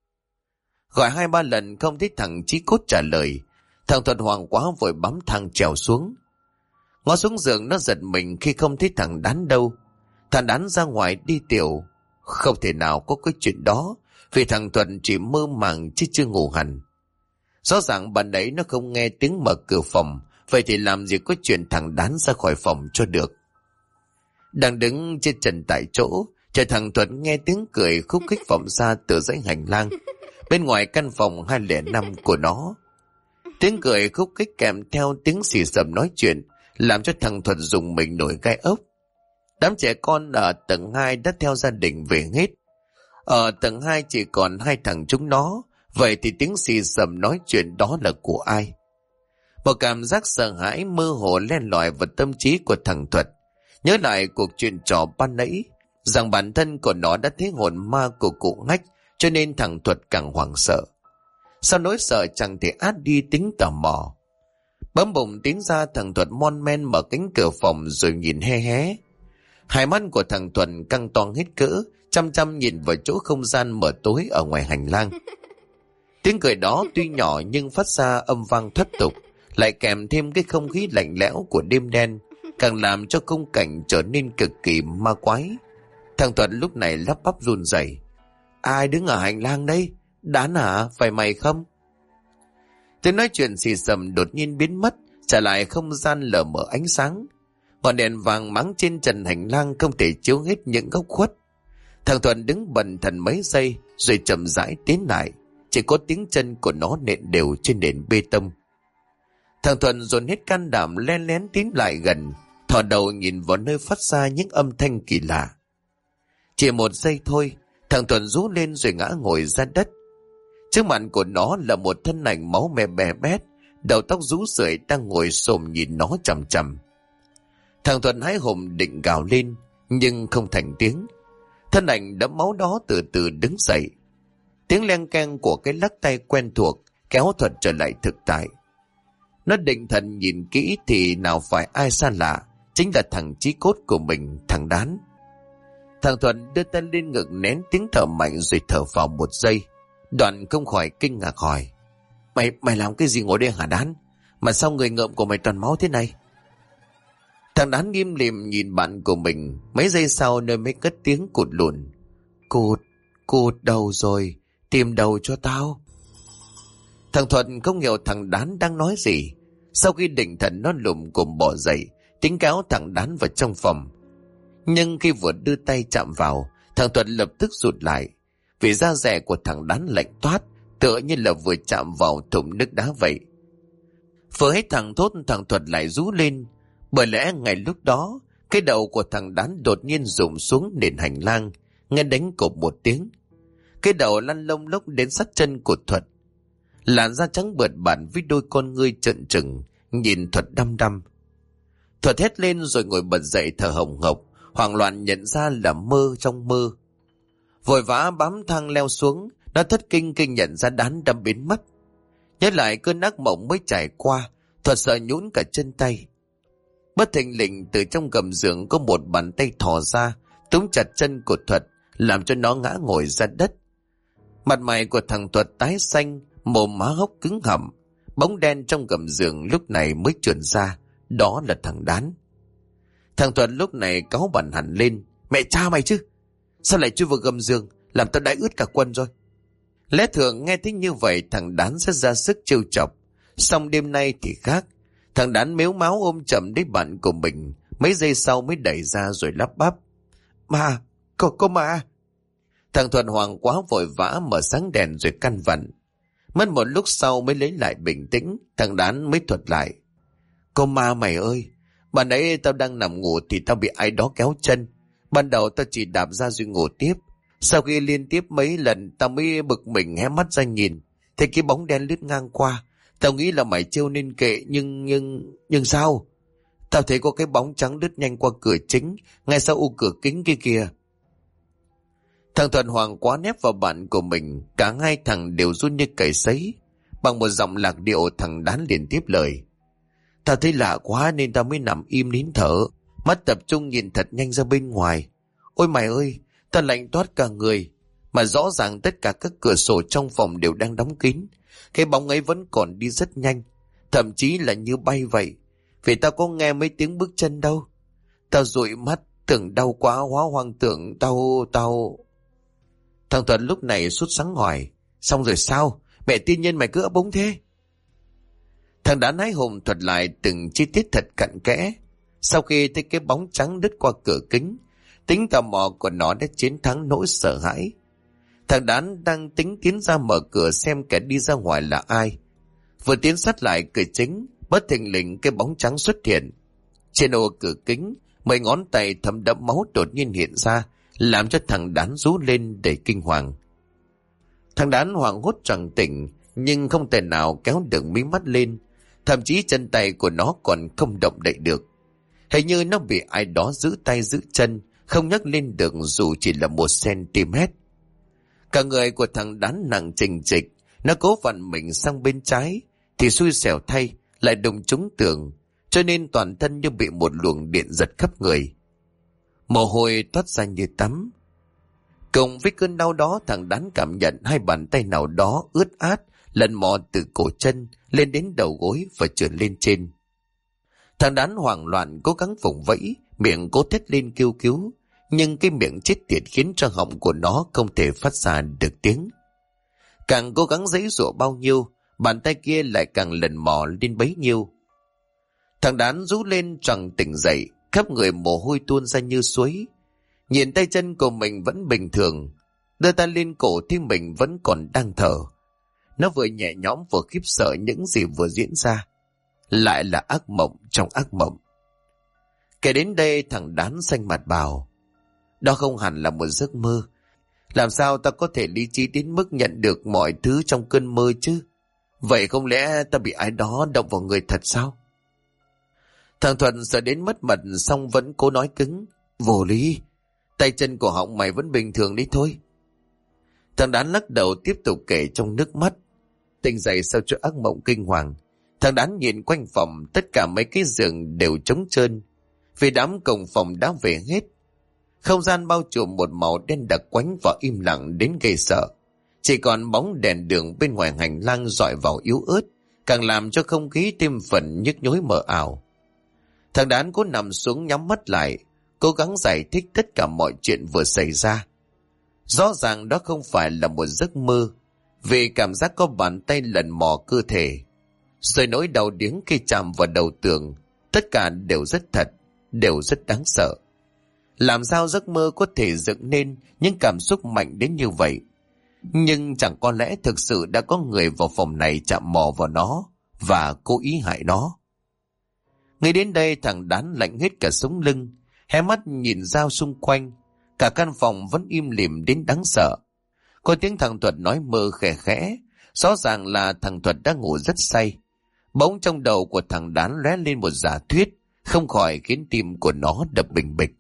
Gọi 2-3 lần không thấy thằng Chí Cốt trả lời. Thằng Thuận hoảng quá vội bấm thang trèo xuống. Ngó xuống giường nó giật mình khi không thấy thằng Đán đâu. Thằng Đán ra ngoài đi tiểu. Không thể nào có cái chuyện đó, vì thằng Thuận chỉ mơ màng chứ chưa ngủ hẳn. Rõ ràng ban nãy nó không nghe tiếng mở cửa phòng, vậy thì làm gì có chuyện thằng Đán ra khỏi phòng cho được. Đang đứng trên trần tại chỗ, chờ thằng Thuận nghe tiếng cười khúc khích vọng ra từ dãy hành lang bên ngoài căn phòng 205 của nó. Tiếng cười khúc khích kèm theo tiếng xì xầm nói chuyện làm cho thằng Thuận rùng mình nổi gai ốc. Đám trẻ con ở tầng 2 đã theo gia đình về hết. Ở tầng 2 chỉ còn 2 thằng chúng nó, vậy thì tiếng xì xầm nói chuyện đó là của ai? Một cảm giác sợ hãi mơ hồ len lỏi vào tâm trí của thằng Thuận. Nhớ lại cuộc chuyện trò ban nãy, rằng bản thân của nó đã thấy hồn ma của cụ Hách, cho nên thằng Thuận càng hoảng sợ. Sau nỗi sợ chẳng thể át đi tính tò mò. Bấm bụng tiến ra, thằng Thuận mon men mở cánh cửa phòng rồi nhìn hé hé. Hai mắt của thằng Thuận căng to hết cỡ, chăm chăm nhìn vào chỗ không gian mờ tối ở ngoài hành lang. Tiếng cười đó tuy nhỏ nhưng phát ra âm vang thất tục, lại kèm thêm cái không khí lạnh lẽo của đêm đen, càng làm cho khung cảnh trở nên cực kỳ ma quái. Thằng Thuận lúc này lắp bắp run rẩy. Ai đứng ở hành lang đây? Đán hả? Phải mày không? Tiếng nói chuyện xì xầm đột nhiên biến mất, trả lại không gian lờ mờ ánh sáng. Ngọn đèn vàng mắng trên trần hành lang không thể chiếu hết những góc khuất. Thằng Thuận đứng bần thần mấy giây rồi chậm rãi tiến lại, chỉ có tiếng chân của nó nện đều trên nền bê tông. Thằng Thuận dồn hết can đảm len lén tiến lại gần, thò đầu nhìn vào nơi phát ra những âm thanh kỳ lạ. Chỉ một giây thôi, thằng Thuận rú lên rồi ngã ngồi ra đất. Trước mặt của nó là một thân ảnh máu me bè bét, đầu tóc rũ rượi đang ngồi xổm nhìn nó chằm chằm. Thằng Thuận hái hùng định gào lên, nhưng không thành tiếng. Thân ảnh đẫm máu đó từ từ đứng dậy. Tiếng leng keng của cái lắc tay quen thuộc kéo Thuận trở lại thực tại. Nó định thần nhìn kỹ thì nào phải ai xa lạ, chính là thằng Chí Cốt của mình, thằng Đán. Thằng Thuận đưa tay lên ngực nén tiếng thở mạnh rồi thở vào một giây. Đoạn không khỏi kinh ngạc hỏi. Mày làm cái gì ngồi đây hả Đán? Mà sao người ngợm của mày toàn máu thế này? Thằng Đán nghiêm lìm nhìn bạn của mình, mấy giây sau nơi mới cất tiếng cụt lùn. Cụt đầu rồi, tìm đầu cho tao. Thằng Thuận không hiểu thằng Đán đang nói gì. Sau khi định thần nó lùm cùm bỏ dậy, tính kéo thằng Đán vào trong phòng. Nhưng khi vừa đưa tay chạm vào, thằng Thuận lập tức rụt lại, vì da dẻ của thằng Đán lạnh toát, tựa như là vừa chạm vào thùng nước đá vậy. Vừa hết thằng thốt, thằng Thuận lại rú lên, bởi lẽ ngay lúc đó cái đầu của thằng Đán đột nhiên rụng xuống nền hành lang, nghe đánh cộp một tiếng. Cái đầu lăn lông lốc đến sát chân của Thuận. Làn da trắng bợt bẩn với đôi con ngươi trợn trừng nhìn Thuận đăm đăm. Thuận hét lên rồi ngồi bật dậy thở hồng hộc, hoảng loạn nhận ra là mơ trong mơ. Vội vã bám thang leo xuống, nó thất kinh nhận ra Đán đã biến mất. Nhớ lại cơn ác mộng mới trải qua, Thuận sợ nhũn cả chân tay. Bất thình lình từ trong gầm giường có một bàn tay thò ra túm chặt chân của Thuận, làm cho nó ngã ngồi ra đất. Mặt mày của thằng Thuật tái xanh, mồm má hốc cứng họng. Bóng đen trong gầm giường lúc này mới trườn ra, đó là thằng Đán. Thằng Thuật lúc này cáu bẳn hẳn lên. Mẹ cha mày chứ, sao lại chui vào gầm giường, làm tao đái ướt cả quần rồi. Lẽ thường nghe thấy như vậy thằng Đán sẽ ra sức trêu chọc, song đêm nay thì khác. Thằng Đán mếu máo ôm chậm đến bạn của mình, mấy giây sau mới đẩy ra rồi lắp bắp. Mà, có mà. Thằng Thuận hoảng quá vội vã mở sáng đèn rồi căn vặn. Mất một lúc sau mới lấy lại bình tĩnh, thằng Đán mới thuật lại. Có ma mày ơi, ban nãy tao đang nằm ngủ thì tao bị ai đó kéo chân. Ban đầu tao chỉ đạp ra rồi ngủ tiếp. Sau khi liên tiếp mấy lần tao mới bực mình hé mắt ra nhìn. Thấy cái bóng đen lướt ngang qua. Tao nghĩ là mày trêu nên kệ, nhưng sao? Tao thấy có cái bóng trắng lướt nhanh qua cửa chính, ngay sau u cửa kính kia kìa. Thằng Thuận hoảng quá nép vào bạn của mình, cả hai thằng đều run như cầy sấy. Bằng một giọng lạc điệu thằng Đán liền tiếp lời. Tao thấy lạ quá nên tao mới nằm im nín thở, mắt tập trung nhìn thật nhanh ra bên ngoài. Ôi mày ơi, tao lạnh toát cả người, mà rõ ràng tất cả các cửa sổ trong phòng đều đang đóng kín. Cái bóng ấy vẫn còn đi rất nhanh, thậm chí là như bay vậy. Vì tao có nghe mấy tiếng bước chân đâu. Tao dụi mắt, tưởng đau quá, hóa hoang tưởng tao... Thằng Thuận lúc này sốt sắng hỏi. Xong rồi sao? Mẹ tiên nhân mày cứ ấp úng thế? Thằng Đán hái hùng thuật lại từng chi tiết thật cặn kẽ. Sau khi thấy cái bóng trắng đứt qua cửa kính, tính tò mò của nó đã chiến thắng nỗi sợ hãi. Thằng Đán đang tính tiến ra mở cửa xem kẻ đi ra ngoài là ai. Vừa tiến sát lại cửa chính, bất thình lình cái bóng trắng xuất hiện. Trên ô cửa kính, mấy ngón tay thấm đẫm máu đột nhiên hiện ra, làm cho thằng Đán rú lên đầy kinh hoàng. Thằng Đán hoảng hốt choàng tỉnh, nhưng không thể nào kéo được mí mắt lên. Thậm chí chân tay của nó còn không động đậy được. Hình như nó bị ai đó giữ tay giữ chân, không nhấc lên được dù chỉ là 1 cm. Cả người của thằng Đán nặng chình chịch, nó cố vặn mình sang bên trái, thì xui xẻo thay, lại đụng trúng tường, cho nên toàn thân như bị một luồng điện giật khắp người. Mồ hôi toát ra như tắm. Cùng với cơn đau đó, thằng Đán cảm nhận hai bàn tay nào đó ướt át, lần mò từ cổ chân lên đến đầu gối và trườn lên trên. Thằng Đán hoảng loạn cố gắng vùng vẫy, miệng cố thét lên kêu cứu, nhưng cái miệng chết tiệt khiến cho họng của nó không thể phát ra được tiếng. Càng cố gắng giãy giụa bao nhiêu, bàn tay kia lại càng lần mò lên bấy nhiêu. Thằng Đán rú lên choàng tỉnh dậy, khắp người mồ hôi tuôn ra như suối. Nhìn tay chân của mình vẫn bình thường, đưa tay lên cổ thì mình vẫn còn đang thở. Nó vừa nhẹ nhõm vừa khiếp sợ những gì vừa diễn ra. Lại là ác mộng trong ác mộng. Kể đến đây thằng Đán xanh mặt bảo. Đó không hẳn là một giấc mơ. Làm sao ta có thể lý trí đến mức nhận được mọi thứ trong cơn mơ chứ? Vậy không lẽ ta bị ai đó động vào người thật sao? Thằng Thuận sợ đến mất mật xong vẫn cố nói cứng. Vô lý, tay chân của họng mày vẫn bình thường đấy thôi. Thằng Đán lắc đầu tiếp tục kể trong nước mắt. Tỉnh dậy sau chỗ ác mộng kinh hoàng, thằng Đán nhìn quanh phòng, tất cả mấy cái giường đều trống trơn, vì đám cổng phòng đã về hết. Không gian bao trùm một màu đen đặc quánh và im lặng đến ghê sợ. Chỉ còn bóng đèn đường bên ngoài hành lang rọi vào yếu ớt, càng làm cho không khí thêm phần nhức nhối mờ ảo. Thằng Đán cố nằm xuống nhắm mắt lại, cố gắng giải thích tất cả mọi chuyện vừa xảy ra. Rõ ràng đó không phải là một giấc mơ, vì cảm giác có bàn tay lần mò cơ thể. Rồi nỗi đau điếng khi chạm vào đầu tường, tất cả đều rất thật, đều rất đáng sợ. Làm sao giấc mơ có thể dựng nên những cảm xúc mạnh đến như vậy? Nhưng chẳng có lẽ thực sự đã có người vào phòng này chạm mò vào nó và cố ý hại nó. Ngay đến đây thằng Đán lạnh hết cả sống lưng, hé mắt nhìn ra xung quanh. Cả căn phòng vẫn im lìm đến đáng sợ. Có tiếng thằng Thuật nói mơ khẽ khẽ, rõ ràng là thằng Thuật đã ngủ rất say. Bỗng trong đầu của thằng Đán lóe lên một giả thuyết, không khỏi khiến tim của nó đập bình bịch.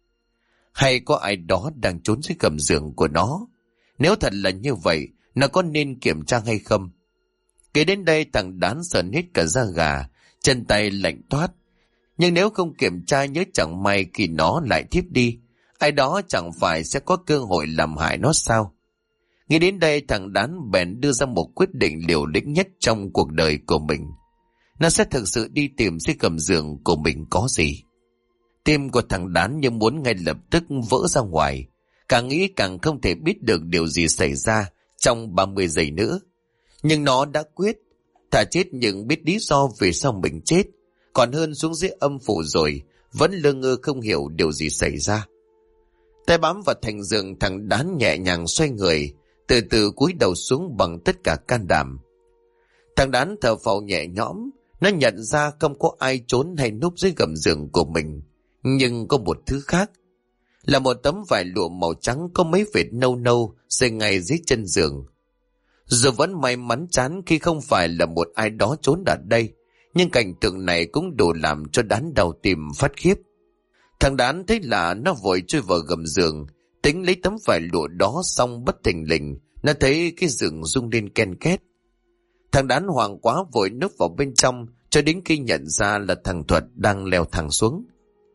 Hay có ai đó đang trốn dưới gầm giường của nó? Nếu thật là như vậy, nó có nên kiểm tra hay không? Kể đến đây thằng Đán sờn hết cả da gà, chân tay lạnh toát. Nhưng nếu không kiểm tra, nhớ chẳng may khi nó lại thiếp đi, ai đó chẳng phải sẽ có cơ hội làm hại nó sao? Nghĩ đến đây thằng Đán bèn đưa ra một quyết định liều lĩnh nhất trong cuộc đời của mình. Nó sẽ thực sự đi tìm dưới gầm giường của mình có gì. Tim của thằng Đán như muốn ngay lập tức vỡ ra ngoài. Càng nghĩ càng không thể biết được điều gì xảy ra trong 30 giây nữa. Nhưng nó đã quyết, thà chết nhưng biết lý do vì sao mình chết, còn hơn xuống dưới âm phủ rồi vẫn lơ ngơ không hiểu điều gì xảy ra. Tay bám vào thành giường, thằng Đán nhẹ nhàng xoay người, từ từ cúi đầu xuống bằng tất cả can đảm. Thằng Đán thở phào nhẹ nhõm, nó nhận ra không có ai trốn hay núp dưới gầm giường của mình. Nhưng có một thứ khác, là một tấm vải lụa màu trắng có mấy vệt nâu nâu rơi ngay dưới chân giường. Dù vẫn may mắn chán khi không phải là một ai đó trốn ở đây, nhưng cảnh tượng này cũng đủ làm cho Đán đau tim phát khiếp. Thằng Đán thấy lạ, nó vội chui vào gầm giường, tính lấy tấm vải lụa đó, xong bất thình lình nó thấy cái giường rung lên ken két. Thằng Đán hoảng quá vội núp vào bên trong cho đến khi nhận ra là thằng Thuật đang leo thẳng xuống.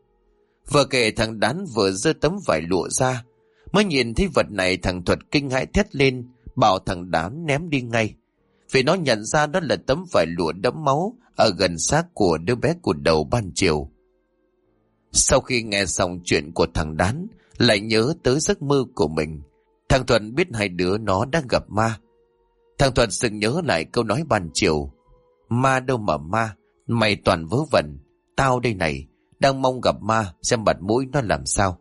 Vừa kể thằng Đán vừa giơ tấm vải lụa ra, mới nhìn thấy vật này thằng Thuật kinh hãi thét lên, bảo thằng Đán ném đi ngay, vì nó nhận ra đó là tấm vải lụa đẫm máu ở gần xác của đứa bé cụt đầu ban chiều. Sau khi nghe xong chuyện của thằng Đán, lại nhớ tới giấc mơ của mình, thằng Thuận biết hai đứa nó đang gặp ma. Thằng Thuận sực nhớ lại câu nói ban chiều: ma đâu mà ma, mày toàn vớ vẩn, tao đây này, đang mong gặp ma xem mặt mũi nó làm sao.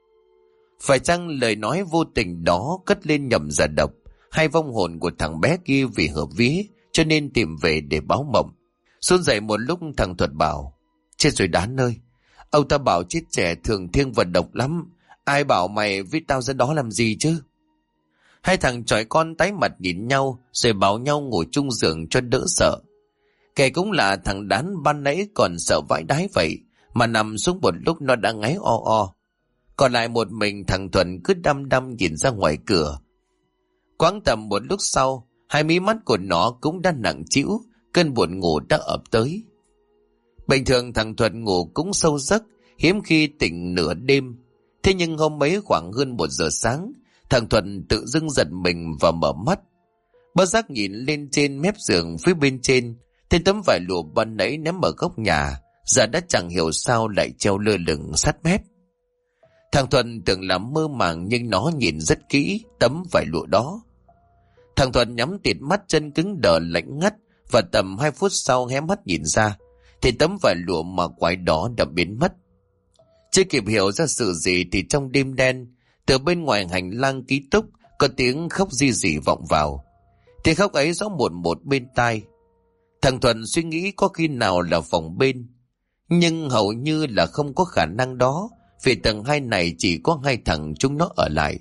Phải chăng lời nói vô tình đó cất lên nhầm giả độc, hay vong hồn của thằng bé kia vì hợp vía cho nên tìm về để báo mộng? Run rẩy một lúc, thằng Thuật bảo: chết rồi Đán ơi, ông ta bảo chết trẻ thường thiêng và độc lắm, ai bảo mày với tao ra đó làm gì chứ? Hai thằng chọi con tái mặt nhìn nhau rồi bảo nhau ngồi chung giường cho đỡ sợ. Kẻ cũng là thằng Đán ban nãy còn sợ vãi đái vậy, mà nằm xuống một lúc nó đã ngáy o o. Còn lại một mình thằng Thuận cứ đăm đăm nhìn ra ngoài cửa. Quãng tầm một lúc sau, hai mí mắt của nó cũng đã nặng trĩu, cơn buồn ngủ đã ập tới. Bình thường thằng Thuận ngủ cũng sâu giấc, hiếm khi tỉnh nửa đêm. Thế nhưng hôm ấy khoảng hơn 1 giờ sáng, thằng Thuận tự dưng giật mình và mở mắt. Bất giác nhìn lên trên mép giường phía bên trên, thấy tấm vải lụa ban nãy ném ở góc nhà, giờ đã chẳng hiểu sao lại treo lơ lửng sát mép. Thằng Thuận tưởng là mơ màng nhưng nó nhìn rất kỹ tấm vải lụa đó. Thằng Thuận nhắm tịt mắt, chân cứng đờ lạnh ngắt, và tầm 2 phút sau hé mắt nhìn ra thì tấm vải lụa mà quái đó đã biến mất. Chưa kịp hiểu ra sự gì thì trong đêm đen, từ bên ngoài hành lang ký túc có tiếng khóc ri rỉ vọng vào. Tiếng khóc ấy rõ một một bên tai. Thằng Thuận suy nghĩ có khi nào là phòng bên, nhưng hầu như là không có khả năng đó, vì tầng 2 này chỉ có 2 thằng chúng nó ở lại.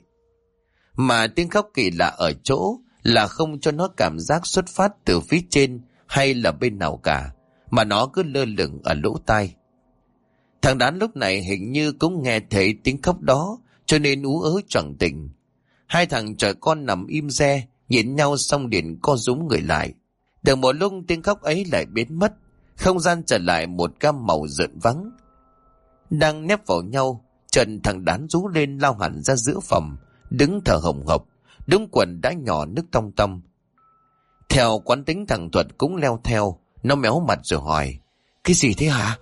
Mà tiếng khóc kỳ lạ ở chỗ là không cho nó cảm giác xuất phát từ phía trên hay là bên nào cả, mà nó cứ lơ lửng ở lỗ tai. Thằng Đán lúc này hình như cũng nghe thấy tiếng khóc đó, cho nên ú ớ choàng tỉnh. Hai thằng trẻ con nằm im re, nhìn nhau xong liền co rúm người lại. Được một lúc tiếng khóc ấy lại biến mất, không gian trở lại một gam màu rợn vắng. Đang nép vào nhau, trần thằng Đán rú lên lao hẳn ra giữa phòng, đứng thở hồng hộc, đúng quần đã nhỏ nước tong tong. Theo quán tính thằng Thuật cũng leo theo, nó méo mặt rồi hỏi: cái gì thế hả?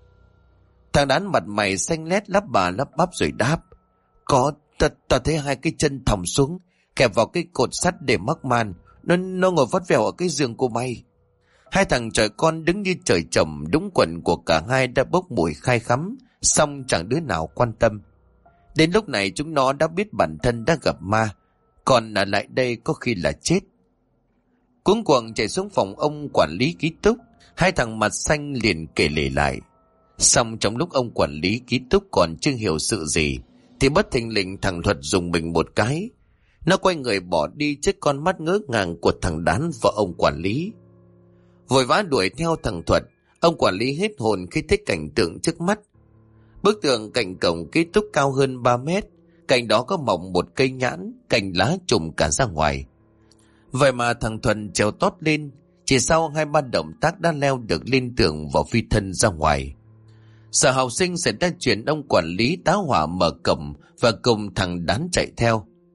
Thằng Đán mặt mày xanh lét lắp bà lắp bắp rồi đáp: có, ta thấy 2 cái chân thòng xuống, kẹp vào cái cột sắt để mắc man, nó ngồi vắt vẻo ở cái giường của mày. Hai thằng trẻ con đứng như trời trồng, đúng quần của cả hai đã bốc mùi khai khắm, xong chẳng đứa nào quan tâm. Đến lúc này chúng nó đã biết bản thân đã gặp ma, còn ở lại đây có khi là chết. Cuống cuồng chạy xuống phòng ông quản lý ký túc, hai thằng mặt xanh liền kể lể lại. Xong trong lúc ông quản lý ký túc còn chưa hiểu sự gì, thì bất thình lình thằng Thuật dùng mình một cái. Nó quay người bỏ đi trước con mắt ngỡ ngàng của thằng Đán và ông quản lý. Vội vã đuổi theo thằng Thuật, ông quản lý hết hồn khi thấy cảnh tượng trước mắt. Bức tường cạnh cổng ký túc cao hơn 3 mét, cạnh đó có mọc một cây nhãn, cành lá trùm cả ra ngoài. Vậy mà thằng Thuần trèo tót lên, chỉ sau 2-3 động tác đã leo được lên tường và phi thân ra ngoài. Sở học sinh sẽ đã chuyển ông quản lý tá hỏa mở cổng và cùng thằng Đán chạy theo.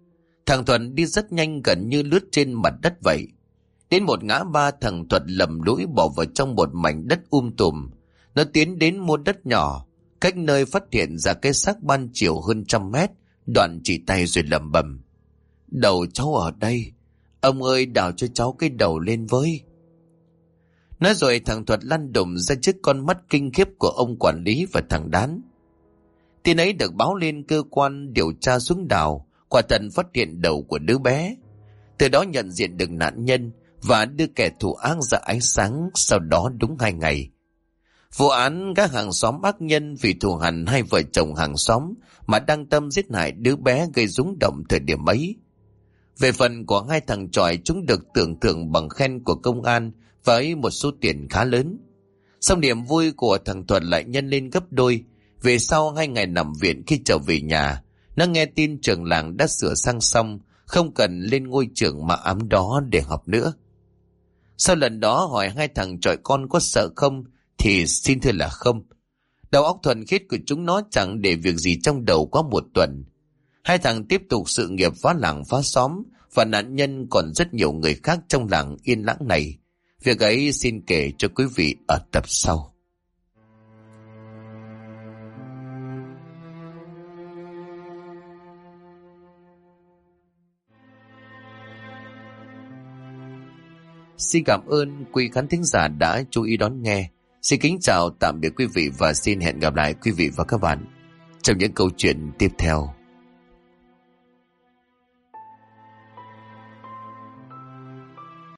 Thằng Thuận đi rất nhanh, gần như lướt trên mặt đất vậy. Đến một ngã ba, thằng Thuận lầm lũi bỏ vào trong một mảnh đất tùm. Nó tiến đến một đất nhỏ, cách nơi phát hiện ra cái xác ban chiều hơn 100 mét, đoạn chỉ tay rồi lẩm bẩm: "Đầu cháu ở đây, ông ơi đào cho cháu cái đầu lên với." Nói rồi thằng Thuật lăn đùng ra trước con mắt kinh khiếp của ông quản lý và thằng Đán. Tin ấy được báo lên cơ quan điều tra xuống đào, quả thật phát hiện đầu của đứa bé. Từ đó nhận diện được nạn nhân và đưa kẻ thù ác ra ánh sáng. Sau đó đúng 2 ngày, vụ án các hàng xóm ác nhân vì thù hằn hai vợ chồng hàng xóm mà đang tâm giết hại đứa bé gây rúng động thời điểm ấy. Về phần của 2 thằng chòi, chúng được tưởng thưởng bằng khen của công an với một số tiền khá lớn. Song niềm vui của thằng Thuận lại nhân lên gấp đôi. Về sau 2 ngày nằm viện, khi trở về nhà, nó nghe tin trường làng đã sửa sang xong, không cần lên ngôi trường mà ám đó để học nữa. Sau lần đó hỏi 2 thằng chọi con có sợ không, thì xin thưa là không. Đầu óc thuần khiết của chúng nó chẳng để việc gì trong đầu quá 1 tuần. 2 thằng tiếp tục sự nghiệp phá làng phá xóm, và nạn nhân còn rất nhiều người khác trong làng yên lãng này. Việc ấy xin kể cho quý vị ở tập sau. Xin cảm ơn quý khán thính giả đã chú ý đón nghe. Xin kính chào tạm biệt quý vị và xin hẹn gặp lại quý vị và các bạn trong những câu chuyện tiếp theo.